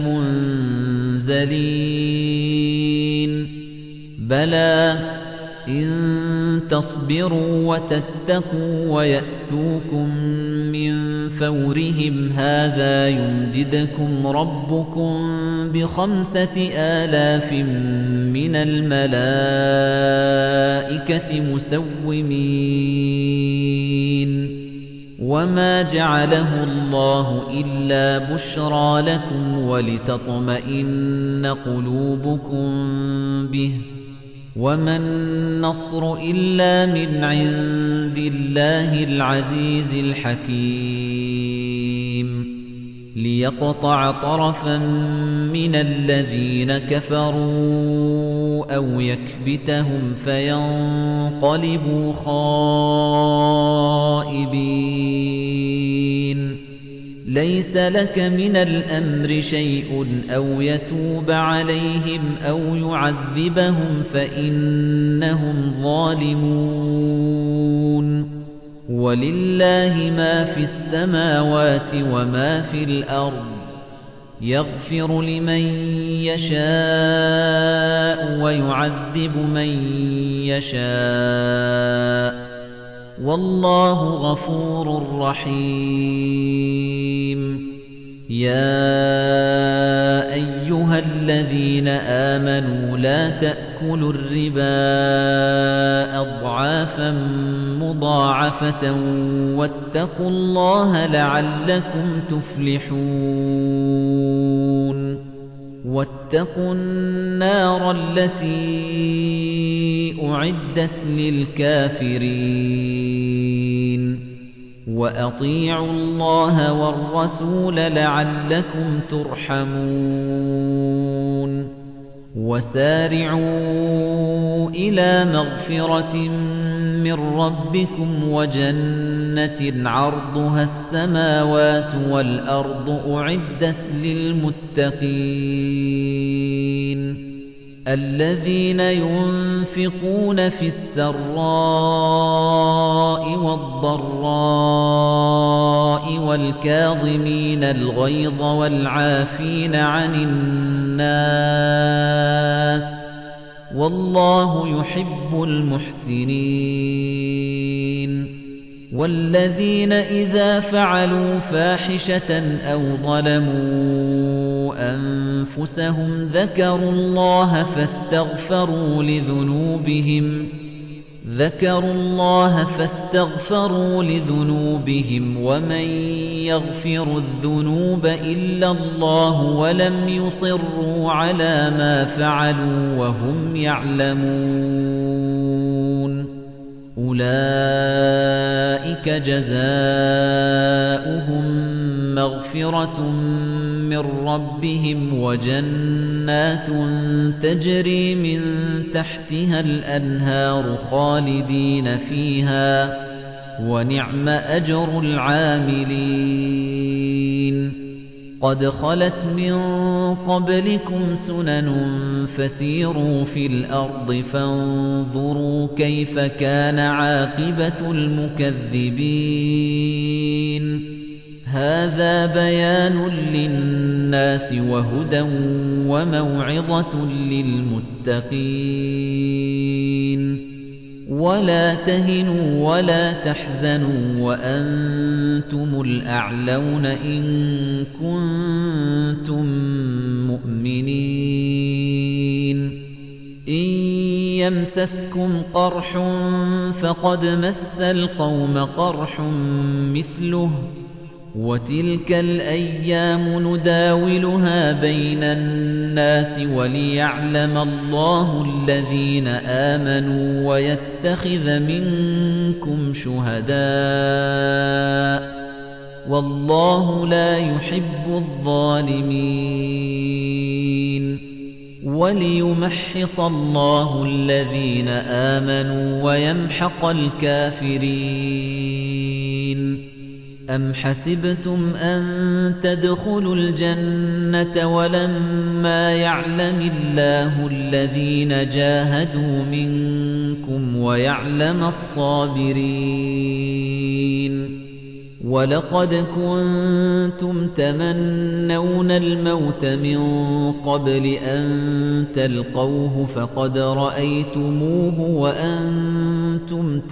منزلين بلى إن تصبروا وتتقوا ويأتوكم من فورهم هذا يمددكم ربكم بخمسة آلاف من الملائكة مسومين وما جعله الله إلا بشرى لكم ولتطمئن قلوبكم به وما النصر إلا من عند الله العزيز الحكيم ليقطع طرفا من الذين كفروا أو يكبتهم فينقلبوا خائبين ليس لك من الأمر شيء أو يتوب عليهم أو يعذبهم فإنهم ظالمون ولله ما في السماوات وما في الأرض يغفر لمن يشاء ويعذب من يشاء والله غفور رحيم يا أيها الذين آمنوا لا تأكلوا الربا أضعافا مضاعفة واتقوا الله لعلكم تفلحون واتقوا النار التي أعدت للكافرين وأطيعوا الله والرسول لعلكم ترحمون وسارعوا إلى مغفرة من ربكم وجنة عرضها السماوات والأرض أعدت للمتقين الذين ينفقون في السراء والضراء والكاظمين الغيظ والعافين عن الناس والله يحب المحسنين والذين إذا فعلوا فاحشة أو ظلموا أنفسهم ذكروا الله فاستغفروا لذنوبهم ذكروا الله فاستغفروا لذنوبهم ومن يغفر الذنوب إلا الله ولم يصروا على ما فعلوا وهم يعلمون أولئك جزاؤهم مغفرة من ربهم وجنات تجري من تحتها الأنهار خالدين فيها ونعم أجر العاملين قد خلت من قبلكم سنن فسيروا في الأرض فانظروا كيف كان عاقبة المكذبين هذا بيان للناس وهدى وموعظة للمتقين ولا تهنوا ولا تحزنوا وأنتم الأعلون إن كنتم مؤمنين إن يمسسكم قرح فقد مس القوم قرح مثله وتلك الأيام نداولها بين الناس وليعلم الله الذين آمنوا ويتخذ منكم شهداء والله لا يحب الظالمين وليمحص الله الذين آمنوا ويمحق الكافرين أَمْ حَسِبْتُمْ أَن تَدْخُلُوا الْجَنَّةَ وَلَمَّا يَعْلَمِ اللَّهُ الَّذِينَ جَاهَدُوا مِنكُمْ وَيَعْلَمَ الصَّابِرِينَ وَلَقَدْ كُنتُمْ تَمَنَّوْنَ الْمَوْتَ مِن قَبْلِ أَن تَلْقَوْهُ فَقَدْ رَأَيْتُمُوهُ وَأَنتُمْ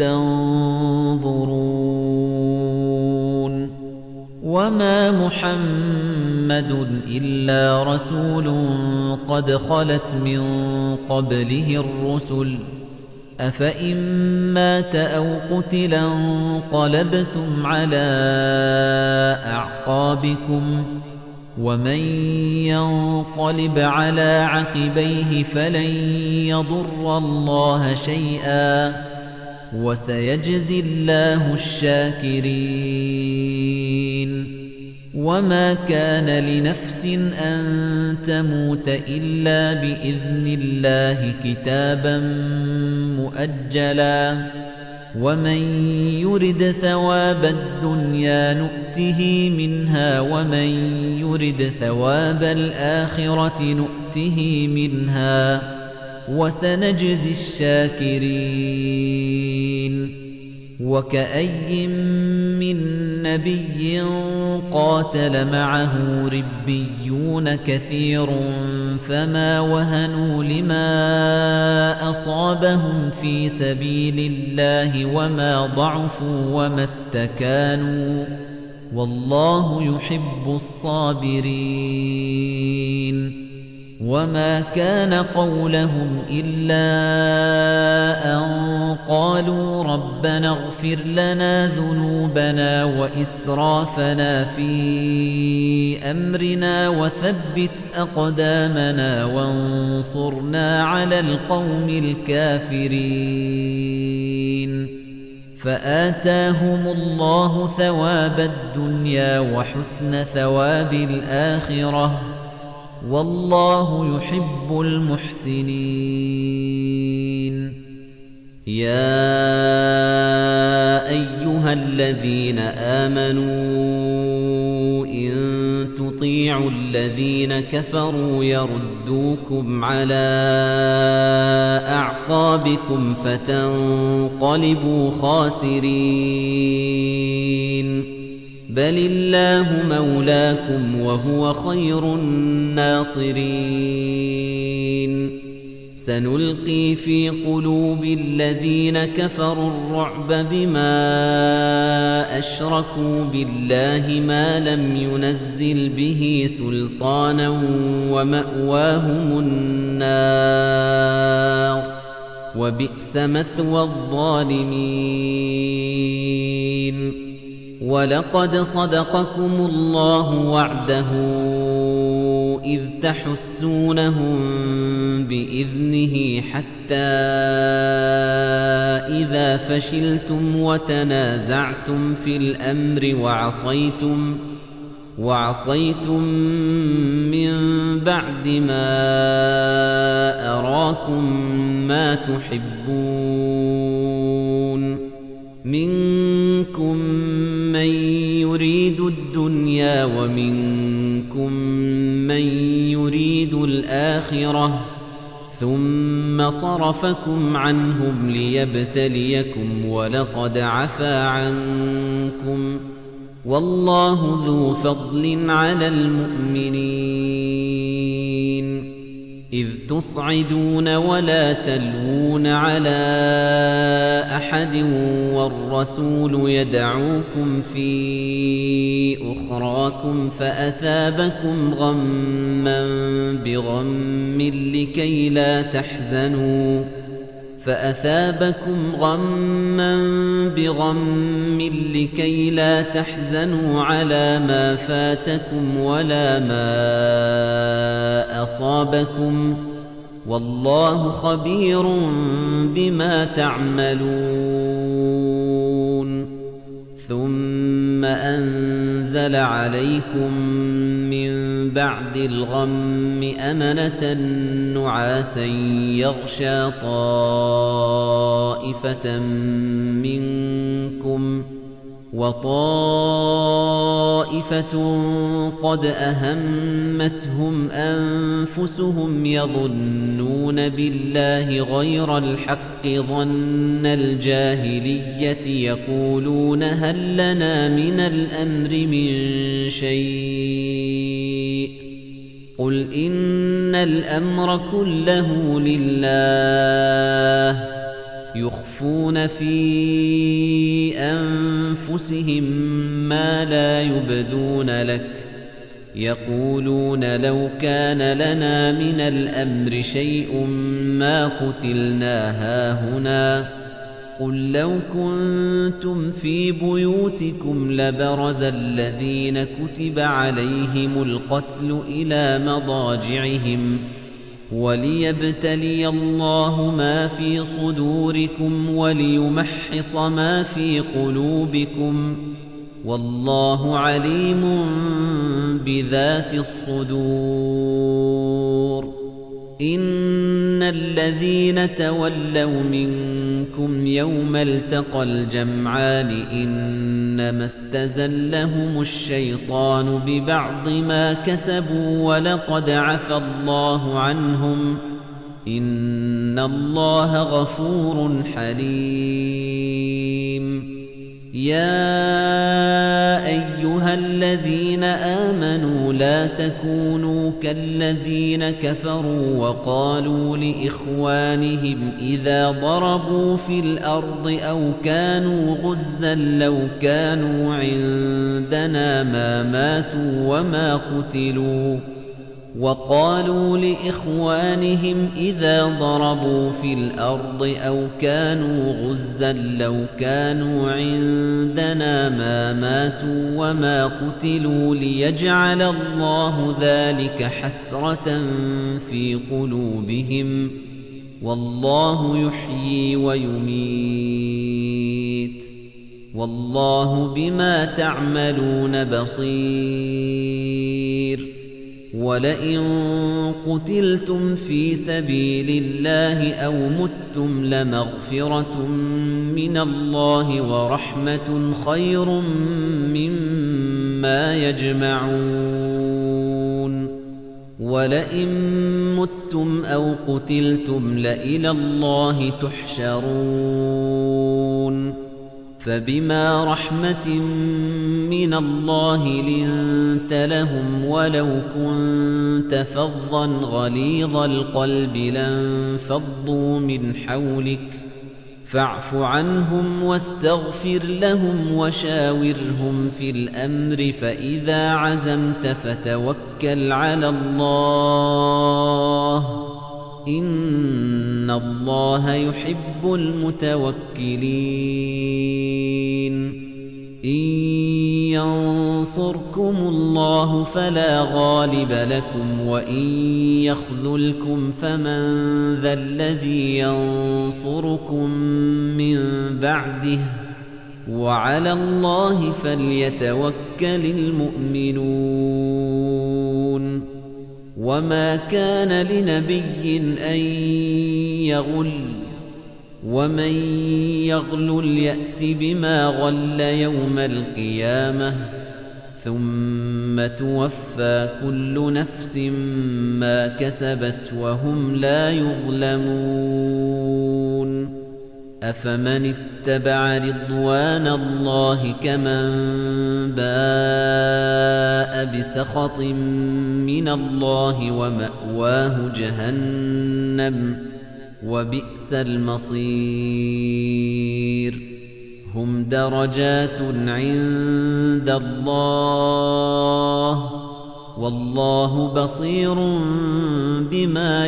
تَنظُرُونَ وَمَا مُحَمَّدٌ إِلَّا رَسُولٌ قَدْ خَلَتْ مِن قَبْلِهِ الرُّسُلُ أَفَإِن مَّاتَ أَوْ قُتِلَ انقَلَبْتُمْ عَلَىٰ أَعْقَابِكُمْ وَمَن يَنقَلِبْ عَلَىٰ عَقِبَيْهِ فَلَن يَضُرَّ اللَّهَ شَيْئًا وَسَيَجْزِي اللَّهُ الشَّاكِرِينَ وَمَا كَانَ لِنَفْسٍ أَن تَمُوتَ إِلَّا بِإِذْنِ اللَّهِ كِتَابًا مُؤَجَّلًا وَمَن يُرِدْ ثَوَابَ الدُّنْيَا نُؤْتِهِ مِنْهَا وَمَن يُرِدْ ثَوَابَ الْآخِرَةِ نُؤْتِهِ مِنْهَا وَسَنَجْزِي الشَّاكِرِينَ وَكَأَيٍّ مِّن نَّبِيٍّ قَاتَلَ مَعَهُ رِبِّيُّونَ كَثِيرٌ فَمَا وَهَنُوا لِمَا أَصَابَهُمْ فِي سَبِيلِ اللَّهِ وَمَا ضَعُفُوا وَمَا اسْتَكَانُوا وَاللَّهُ يُحِبُّ الصَّابِرِينَ وَمَا كَانَ قَوْلَهُمْ إِلَّا أَن قَالُوا رَبَّنَا اغْفِرْ لَنَا ذُنُوبَنَا وَإِسْرَافَنَا فِي أَمْرِنَا وَثَبِّتْ أَقْدَامَنَا وَانصُرْنَا عَلَى الْقَوْمِ الْكَافِرِينَ فَآتَاهُمُ اللَّهُ ثَوَابَ الدُّنْيَا وَحُسْنَ ثَوَابِ الْآخِرَةِ وَاللَّهُ يُحِبُّ الْمُحْسِنِينَ يَا أَيُّهَا الَّذِينَ آمَنُوا إِن تُطِيعُوا الَّذِينَ كَفَرُوا يَرُدُّوكُمْ عَلَى أَعْقَابِكُمْ فَتَنقَلِبُوا خَاسِرِينَ بَلِ اللَّهُ مَوْلَاكُمْ وَهُوَ خَيْرُ النَّاصِرِينَ سَنُلْقِي فِي قُلُوبِ الَّذِينَ كَفَرُوا الرُّعْبَ بِمَا أَشْرَكُوا بِاللَّهِ مَا لَمْ يُنَزِّلْ بِهِ سُلْطَانًا وَمَأْوَاهُمُ النَّارُ وَبِئْسَ مَثْوَى الظَّالِمِينَ وَلَقَدْ صَدَقَكُمُ اللَّهُ وَعْدَهُ إِذْ تَحُسُّونَهُم بِإِذْنِهِ حَتَّى إِذَا فَشِلْتُمْ وَتَنَازَعْتُمْ فِي الْأَمْرِ وَعَصَيْتُمْ وَعَصَيْتُمْ مِن بَعْدِ مَا أَرَاكُم مَّا تُحِبُّونَ مِنكُم مَّن يُرِيدُ الدُّنْيَا وَمِنكُم مَّن يُرِيدُ الْآخِرَةَ ثُمَّ صَرَفَكُمْ عَنْهُمْ لِيَبْتَلِيَكُمْ وَلَقَدْ عَفَا عَنكُمْ وَاللَّهُ ذُو فَضْلٍ عَلَى الْمُؤْمِنِينَ إِذْ تُصْعِدُونَ وَلَا تَلْوُونَ عَلَى أَحَدٍ وَالرَّسُولُ يَدْعُوكُمْ فِي أُخْرَاكُمْ فَأَثَابَكُمْ غَمًّا بِغَمٍّ لِكَيْ لا تحزنوا فأثابكم غما بغم لكي لا تحزنوا على ما فاتكم ولا ما أصابكم والله خبير بما تعملون ثم أنزل عليكم من بعد الغم أمنة نعاسا يغشى طائفة منكم وطائفة قد أهمتهم أنفسهم يظنون بالله غير الحق ظن الجاهلية يقولون هل لنا من الأمر من شيء قل إن الأمر كله لله يخفون في أنفسهم ما لا يبدون لك يقولون لو كان لنا من الأمر شيء ما قتلنا هاهنا قل لو كنتم في بيوتكم لبرز الذين كتب عليهم القتل إلى مضاجعهم وليبتلي الله ما في صدوركم وليمحص ما في قلوبكم والله عليم بذات الصدور إن الذين تولوا منكم يوم التقى الجمعان إنما استزلهم الشيطان ببعض ما كسبوا ولقد عفى الله عنهم إن الله غفور حليم يا أيها الذين آمنوا لا تكونوا كالذين كفروا وقالوا لإخوانهم إذا ضربوا في الأرض أو كانوا غزا لو كانوا عندنا ما ماتوا وما قتلوا وقالوا لإخوانهم إذا ضربوا في الأرض أو كانوا غزا لو كانوا عندنا ما ماتوا وما قتلوا ليجعل الله ذلك حسرة في قلوبهم والله يحيي ويميت والله بما تعملون بصير وَلَئِن قُتِلْتُمْ فِي سَبِيلِ اللَّهِ أَوْ مُتُّمْ لَمَغْفِرَةٌ مِنَ اللَّهِ وَرَحْمَةٌ خَيْرٌ مِّمَّا يَجْمَعُونَ وَلَئِن مُتُّمْ أَوْ قُتِلْتُمْ لَإِلَى اللَّهِ تُحْشَرُونَ فَبِمَا رَحْمَةٍ مِّنَ اللَّهِ لِنتَ لَهُمْ وَلَوْ كُنتَ فَظًّا غَلِيظَ الْقَلْبِ لَانفَضُّوا مِنْ حَوْلِكَ فَاعْفُ عَنْهُمْ وَاسْتَغْفِرْ لَهُمْ وَشَاوِرْهُمْ فِي الْأَمْرِ فَإِذَا عَزَمْتَ فَتَوَكَّلْ عَلَى اللَّهِ إِنَّ اللَّهَ يُحِبُّ الْمُتَوَكِّلِينَ إِن يَنصُرْكُمُ اللَّهُ فَلَا غَالِبَ لَكُمْ وَإِن يَخْذُلْكُمْ فَمَن ذَا الَّذِي يَنصُرُكُم مِّن بَعْدِهِ وَعَلَى اللَّهِ فَلْيَتَوَكَّلِ الْمُؤْمِنُونَ وَمَا كَانَ لِنَبِيٍّ أَن يَغُلَّ وَمَن يَغْلُلْ يَأْتِ بِمَا غَلَّ يَوْمَ الْقِيَامَةِ ثُمَّ تُوَفَّى كُلُّ نَفْسٍ مَا كَسَبَتْ وَهُمْ لَا يُظْلَمُونَ أَفَمَنِ اتَّبَعَ رِضْوَانَ اللَّهِ كَمَن بَاءَ بِسَخَطٍ مِّنَ اللَّهِ وَمَأْوَاهُ جَهَنَّمُ وَبِئْسَ الْمَصِيرُ هُمْ دَرَجَاتٌ عِندَ اللَّهِ وَاللَّهُ بَصِيرٌ بِمَا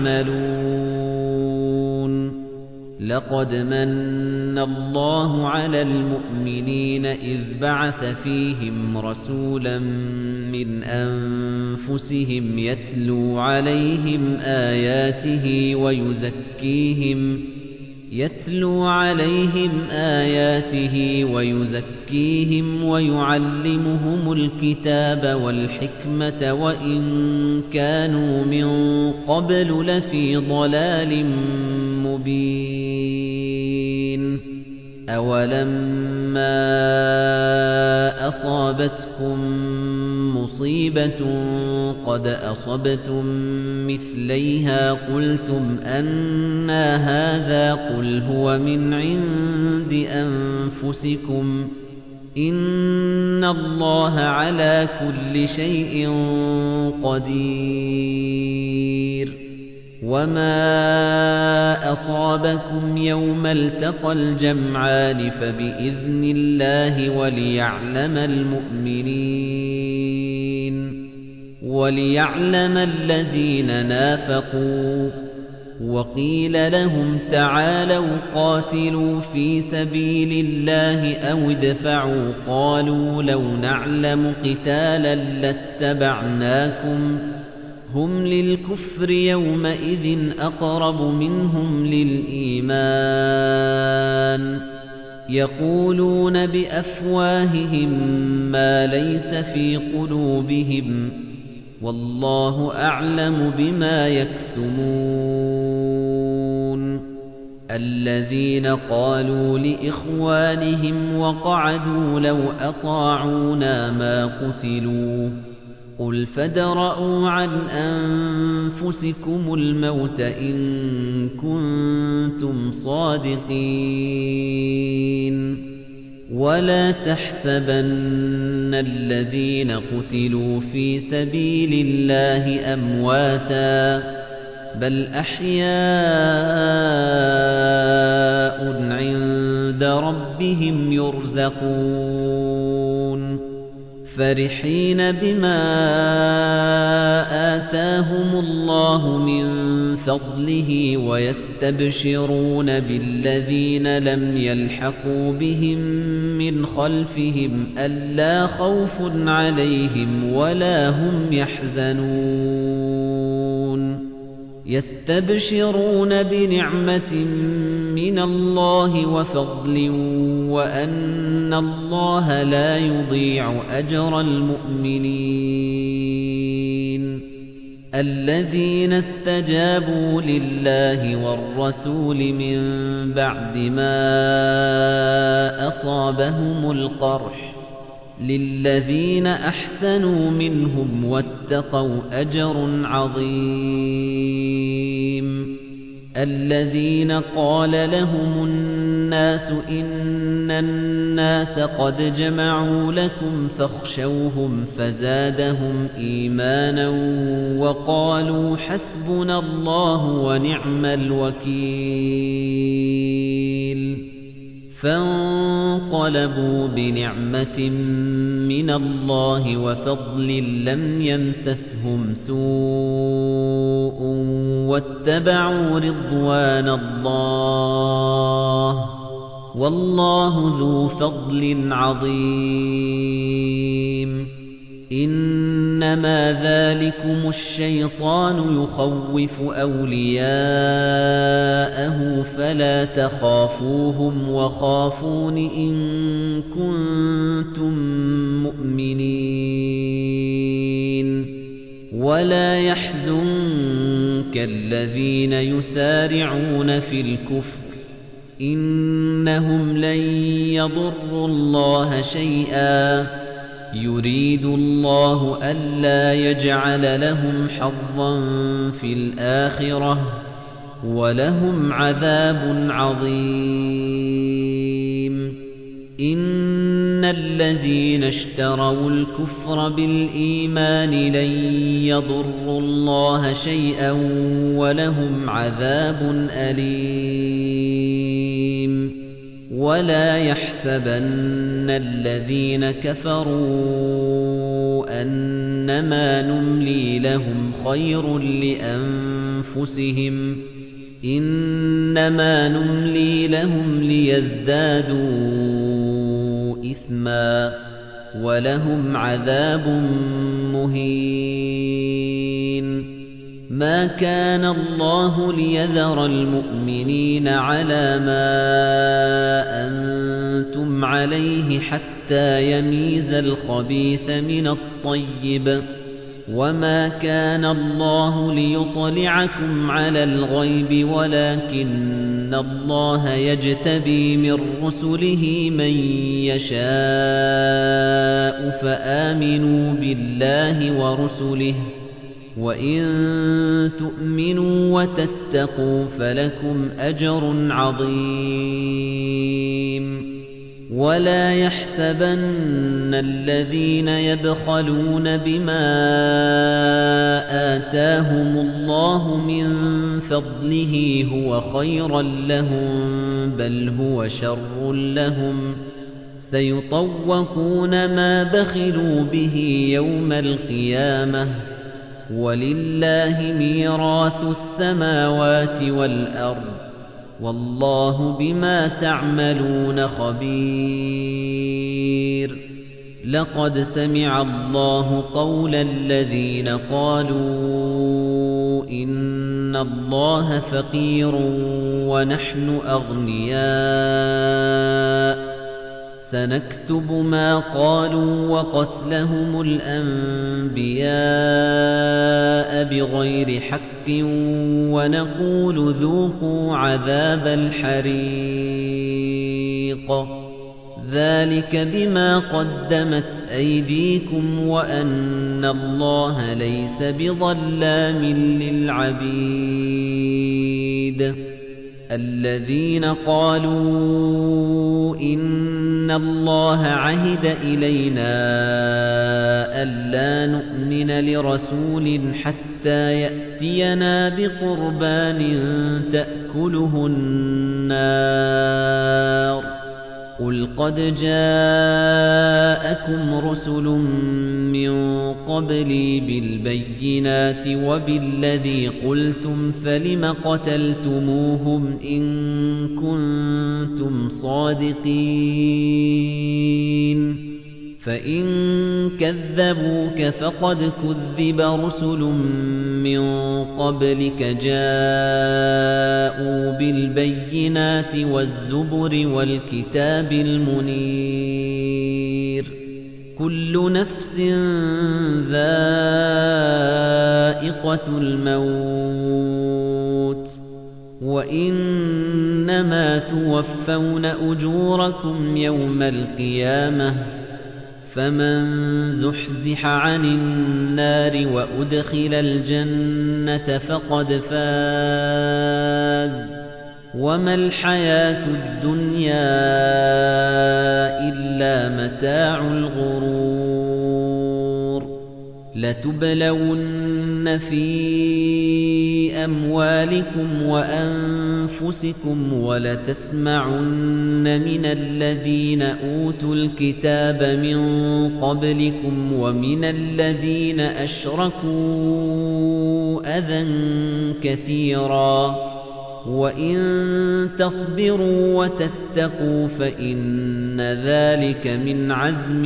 يَعْمَلُونَ لَقَدْ مَنَّ اللَّهُ عَلَى الْمُؤْمِنِينَ إِذْ بَعَثَ فِيهِمْ رَسُولًا مِّنْ أَنفُسِهِمْ يَتْلُو عَلَيْهِمْ آيَاتِهِ وَيُزَكِّيهِمْ يَتْلُو عَلَيْهِمْ آيَاتِهِ وَيُزَكِّيهِمْ وَيُعَلِّمُهُمُ الْكِتَابَ وَالْحِكْمَةَ وَإِن كَانُوا مِن قَبْلُ لَفِي ضَلَالٍ مُبِينٍ أَوَلَمَّا أَصَابَتْكُم مُّصِيبَةٌ قَدْ أَصَبْتُم مِّثْلَيْهَا قُلْتُمْ أَنَّىٰ هَٰذَا قُلْ هُوَ مِنْ عِندِ أَنفُسِكُمْ إِنَّ اللَّهَ عَلَىٰ كُلِّ شَيْءٍ قَدِيرٌ وَمَا أَصَابَكُمْ يَوْمَ الْتَقَى الْجَمْعَانِ فَبِإِذْنِ اللَّهِ وَلِيَعْلَمَ الْمُؤْمِنِينَ وَلِيَعْلَمَ الَّذِينَ نَافَقُوا وَقِيلَ لَهُمْ تَعَالَوْا قَاتِلُوا فِي سَبِيلِ اللَّهِ أَوِ ادْفَعُوا قَالُوا لَوْ نَعْلَمُ قِتَالًا لَّاتَّبَعْنَاكُمْ هُمْ لِلْكُفْرِ يَوْمَئِذٍ أَقْرَبُ مِنْهُمْ لِلْإِيمَانِ يَقُولُونَ بِأَفْوَاهِهِم مَّا لَيْسَ فِي قُلُوبِهِمْ وَاللَّهُ أَعْلَمُ بِمَا يَكْتُمُونَ الَّذِينَ قَالُوا لِإِخْوَانِهِمْ وَقَعَدُوا لَوْ أَطَاعُونَا مَا قُتِلُوا قُلْ فَادْرَءُوا عَنْ أَنفُسِكُمُ الْمَوْتَ إِن كُنتُمْ صَادِقِينَ وَلَا تَحْسَبَنَّ الَّذِينَ قُتِلُوا فِي سَبِيلِ اللَّهِ أَمْوَاتًا بَلْ أَحْيَاءٌ عِندَ رَبِّهِمْ يُرْزَقُونَ فَرِحِينَ بِمَا آتَاهُمُ اللَّهُ مِنْ فَضْلِهِ وَيَسْتَبْشِرُونَ بِالَّذِينَ لَمْ يَلْحَقُوا بِهِمْ مِنْ خَلْفِهِمْ أَلَّا خَوْفٌ عَلَيْهِمْ وَلَا هُمْ يَحْزَنُونَ يَسْتَبْشِرُونَ بِنِعْمَةٍ مِّنَ اللَّهِ وَفَضْلٍ وَأَنَّ اللَّهَ لَا يُضِيعُ أَجْرَ الْمُؤْمِنِينَ الَّذِينَ اسْتَجَابُوا لِلَّهِ وَالرَّسُولِ مِن بَعْدِ مَا أَصَابَهُمُ الْقَرْحُ لِلَّذِينَ أَحْسَنُوا مِنْهُمْ وَاتَّقَوْا أَجْرٌ عَظِيمٌ الَّذِينَ قَالَ لَهُمُ النَّاسُ إِنَّ النَّاسَ قَدْ جَمَعُوا لَكُمْ فَاخْشَوْهُمْ فَزَادَهُمْ إِيمَانًا وَقَالُوا حَسْبُنَا اللَّهُ وَنِعْمَ الْوَكِيلُ فَانقَلَبُوا بِنِعْمَةٍ مِّنَ اللَّهِ وَفَضْلٍ لَّمْ يَمْسَسْهُمْ سُوءٌ وَاتَّبَعُوا رِضْوَانَ اللَّهِ وَاللَّهُ ذُو فَضْلٍ عَظِيمٍ إِنَّمَا ذَلِكُمُ الشَّيْطَانُ يُخَوِّفُ أَوْلِيَاءَهُ فَلَا تَخَافُوهُمْ وَخَافُونِ إِن كُنتُم مُّؤْمِنِينَ وَلَا يَحْزُنكَ الَّذِينَ يُسَارِعُونَ فِي الْكُفْرِ إِنَّهُمْ لَن يَضُرُّوا اللَّهَ شَيْئًا يُرِيدُ اللَّهُ أَلَّا يَجْعَلَ لَهُمْ حَظًّا فِي الْآخِرَةِ وَلَهُمْ عَذَابٌ عَظِيمٌ إِنَّ الَّذِينَ اشْتَرَوُا الْكُفْرَ بِالْإِيمَانِ لَن يَضُرُّوا اللَّهَ شَيْئًا وَلَهُمْ عَذَابٌ أَلِيمٌ وَلَا يَحْسَبَنَّ الَّذِينَ كَفَرُوا أَنَّمَا نُمْلِي لَهُمْ خَيْرٌ لِّأَنفُسِهِمْ إِنَّمَا نُمْلِي لَهُمْ لِيَزْدَادُوا إِثْمًا وَلَهُمْ عَذَابٌ مُّهِينٌ مَا كَانَ اللَّهُ لِيَذَرَ الْمُؤْمِنِينَ عَلَى مَا أَنتُمْ عَلَيْهِ حَتَّى يَمِيزَ الْخَبِيثَ مِنَ الطَّيِّبِ وَمَا كَانَ اللَّهُ لِيُطْلِعَكُمْ عَلَى الْغَيْبِ وَلَكِنَّ أَنَّ اللَّهَ يَجْتَبِي مِن رُّسُلِهِ مَن يَشَاءُ فَآمِنُوا بِاللَّهِ وَرُسُلِهِ وَإِن تُؤْمِنُوا وَتَتَّقُوا فَلَكُمْ أَجْرٌ عَظِيمٌ وَلَا يَحْسَبَنَّ الَّذِينَ يَبْخَلُونَ بِمَا آتَاهُمُ اللَّهُ مِن فَضْلِهِ هُوَ خَيْرًا لَّهُم بَلْ هُوَ شَرٌّ لَّهُمْ سَيُطَوَّقُونَ مَا بَخِلُوا بِهِ يَوْمَ الْقِيَامَةِ وَلِلَّهِ مِيرَاثُ السَّمَاوَاتِ وَالْأَرْضِ وَاللَّهُ بِمَا تَعْمَلُونَ خَبِيرٌ لَقَدْ سَمِعَ اللَّهُ قَوْلَ الَّذِينَ قَالُوا إِنَّ اللَّهَ فَقِيرٌ وَنَحْنُ أَغْنِيَاءُ سَنَكْتُبُ مَا قَالُوا وَقَتْلَهُمُ الْأَنبِيَاءَ بِغَيْرِ حَقٍّ وَنَقُولُ ذُوقُوا عَذَابَ الْحَرِيقِ ذَلِكَ بِمَا قَدَّمَتْ أَيْدِيكُمْ وَأَنَّ اللَّهَ لَيْسَ بِظَلَّامٍ لِّلْعَبِيدِ الَّذِينَ قَالُوا إِنَّ اللَّهَ عَهِدَ إِلَيْنَا أَلَّا نُؤْمِنَ لِرَسُولٍ حَتَّى يَأْتِيَنَا بِقُرْبَانٍ تَأْكُلُهُ النَّارُ قُلْ قَدْ جَاءَكُمْ رُسُلٌ مِّن قَبْلِي بِالْبَيِّنَاتِ وَبِالَّذِي قُلْتُمْ فَلِمَ قَتَلْتُمُوهُمْ إِن كُنتُمْ صَادِقِينَ فَإِن كَذَّبُوكَ فَقَدْ كُذِّبَ رُسُلٌ مِّن قَبْلِكَ جَاءُوا بِالْبَيِّنَاتِ وَالزُّبُرِ وَالْكِتَابِ الْمُنِيرِ كُلُّ نَفْسٍ ذَائِقَةُ الْمَوْتِ وَإِنَّمَا تُوَفَّوْنَ أُجُورَكُمْ يَوْمَ الْقِيَامَةِ فَمَن زُحْزِحَ عَنِ النَّارِ وَأُدْخِلَ الْجَنَّةَ فَقَدْ فَازَ وَمَا الْحَيَاةُ الدُّنْيَا إِلَّا مَتَاعُ الْغُرُورِ لَتُبْلَوُنَّ فِي أَمْوَالِكُمْ وَأَنفُسِكُمْ وَلَتَسْمَعُنَّ مِنَ الَّذِينَ أُوتُوا الْكِتَابَ مِن قَبْلِكُمْ وَمِنَ الَّذِينَ أَشْرَكُوا أَذًى كَثِيرًا وَإِن تَصْبِرُوا وَتَتَّقُوا فَإِنَّ ذَلِكَ مِنْ عَزْمِ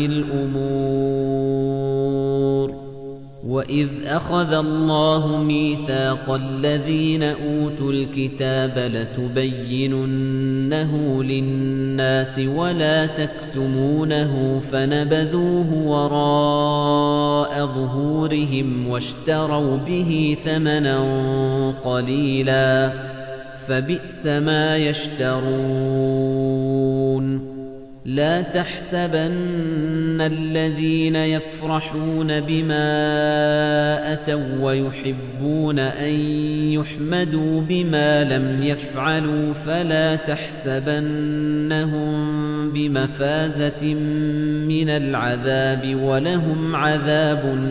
الْأُمُورِ وَإِذْ أَخَذَ اللَّهُ مِيثَاقَ الَّذِينَ أُوتُوا الْكِتَابَ لَتُبَيِّنُنَّهُ لِلنَّاسِ وَلَا تَكْتُمُونَهُ فَنَبَذُوهُ وَرَاءَ ظُهُورِهِمْ وَاشْتَرَوْا بِهِ ثَمَنًا قَلِيلًا فَبِئْسَ مَا يَشْتَرُونَ لَا تَحْسَبَنَّ الَّذِينَ يَفْرَحُونَ بِمَا أَتَوا وَيُحِبُّونَ أَن يُحْمَدُوا بِمَا لَمْ يَفْعَلُوا فَلَا تَحْسَبَنَّهُم بِمَفَازَةٍ مِّنَ الْعَذَابِ وَلَهُمْ عَذَابٌ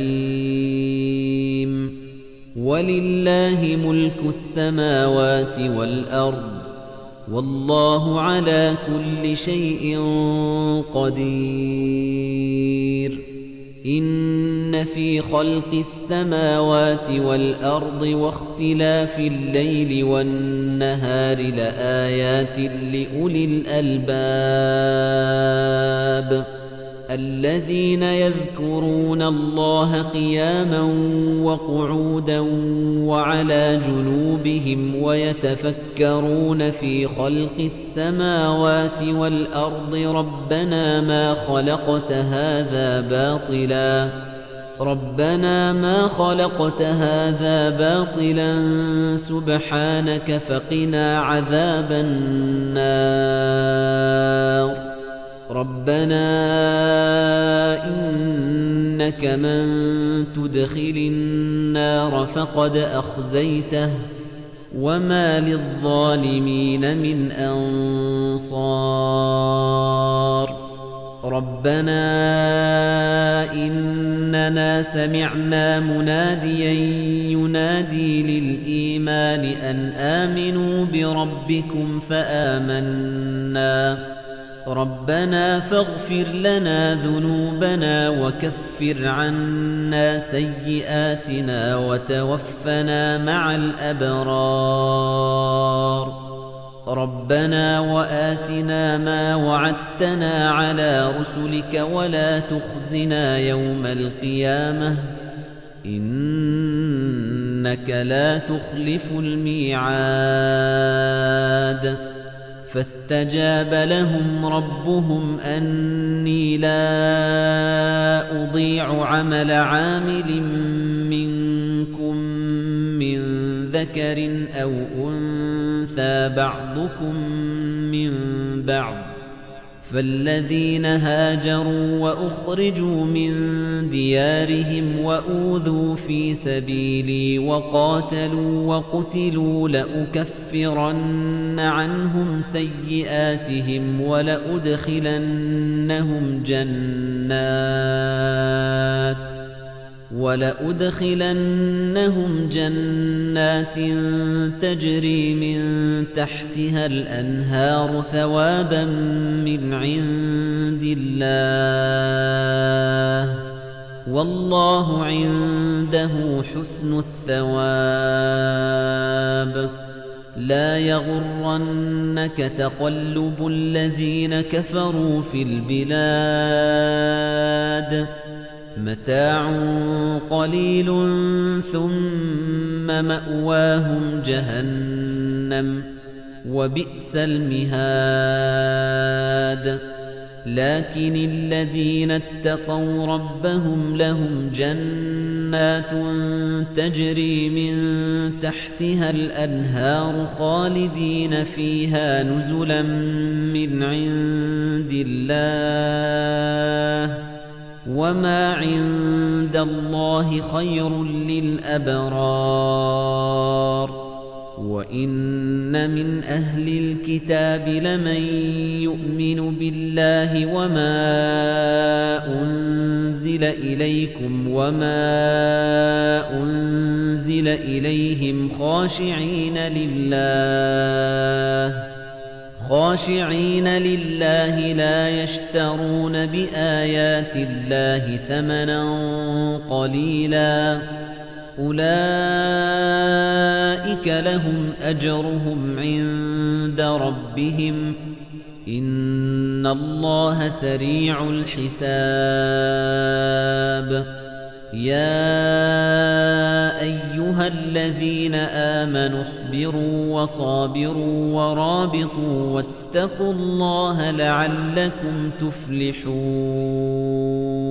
أَلِيمٌ وَلِلَّهِ مُلْكُ السَّمَاوَاتِ وَالْأَرْضِ وَاللَّهُ عَلَى كُلِّ شَيْءٍ قَدِيرٌ إِنَّ فِي خَلْقِ السَّمَاوَاتِ وَالْأَرْضِ وَاخْتِلَافِ اللَّيْلِ وَالنَّهَارِ لَآيَاتٍ لِأُولِي الْأَلْبَابِ الَّذِينَ يَذْكُرُونَ اللَّهَ قِيَامًا وَقُعُودًا وَعَلَى جُنُوبِهِمْ وَيَتَفَكَّرُونَ فِي خَلْقِ السَّمَاوَاتِ وَالْأَرْضِ رَبَّنَا مَا خَلَقْتَ هَذَا بَاطِلًا رَبَّنَا مَا خَلَقْتَ هَذَا بَاطِلًا سُبْحَانَكَ فَقِنَا عَذَابَ النَّارِ رَبَّنَا إِنَّكَ مَن تُدْخِلِ النَّارَ فَقَدْ أَخْزَيْتَهُ وَمَا لِلظَّالِمِينَ مِنْ أَنصَارٍ رَبَّنَا إِنَّنَا سَمِعْنَا مُنَادِيًا يُنَادِي لِلْإِيمَانِ أَنْ آمِنُوا بِرَبِّكُمْ فَآمَنَّا رَبَّنَا فَاغْفِرْ لَنَا ذُنُوبَنَا وَكَفِّرْ عَنَّا سَيِّئَاتِنَا وَتَوَفَّنَا مَعَ الْأَبْرَارِ رَبَّنَا وَآتِنَا مَا وَعَدتَّنَا عَلَى رُسُلِكَ وَلَا تُخْزِنَا يَوْمَ الْقِيَامَةِ إِنَّكَ لَا تُخْلِفُ الْمِيعَادَ فَاسْتَجَابَ لَهُمْ رَبُّهُمْ أَنِّي لَا أُضِيعُ عَمَلَ عَامِلٍ مِّنكُم مِّن ذَكَرٍ أَوْ أُنثَىٰ بَعْضُكُم مِّن بَعْضٍ فَالَّذِينَ هَاجَرُوا وَأُخْرِجُوا مِن دِيَارِهِمْ وَأُوذُوا فِي سَبِيلِي وَقَاتَلُوا وَقُتِلُوا لَأُكَفِّرَنَّ عَنْهُمْ سَيِّئَاتِهِمْ وَلَأُدْخِلَنَّهُمْ جَنَّاتٍ وَلَأُدْخِلَنَّهُمْ جَنَّاتٍ تَجْرِي مِن تَحْتِهَا الْأَنْهَارُ ثَوَابًا مِّنْ عِندِ اللَّهِ وَاللَّهُ عِندَهُ حُسْنُ الثَّوَابِ لَا يَغُرَّنَّكَ تَقَلُّبُ الَّذِينَ كَفَرُوا فِي الْبِلَادِ مَتَاعٌ قَلِيلٌ ثُمَّ مَأْوَاهُمْ جَهَنَّمُ وَبِئْسَ الْمِهَادُ لَكِنِ الَّذِينَ اتَّقَوْا رَبَّهُمْ لَهُمْ جَنَّاتٌ تَجْرِي مِن تَحْتِهَا الْأَنْهَارُ خَالِدِينَ فِيهَا نُزُلًا مِّنْ عِندِ اللَّهِ وَمَا عِندَ اللَّهِ خَيْرٌ لِّلْأَبْرَارِ وَإِنَّ مِنْ أَهْلِ الْكِتَابِ لَمَن يُؤْمِنُ بِاللَّهِ وَمَا أُنزِلَ إِلَيْكُمْ وَمَا أُنزِلَ إِلَيْهِمْ خَاشِعِينَ لِلَّهِ خاشعين لله لا يشترون بآيات الله ثمنا قليلا أولئك لهم أجرهم عند ربهم إن الله سريع الحساب يا أيها الذين آمنوا اصبروا وصابروا ورابطوا واتقوا الله لعلكم تفلحون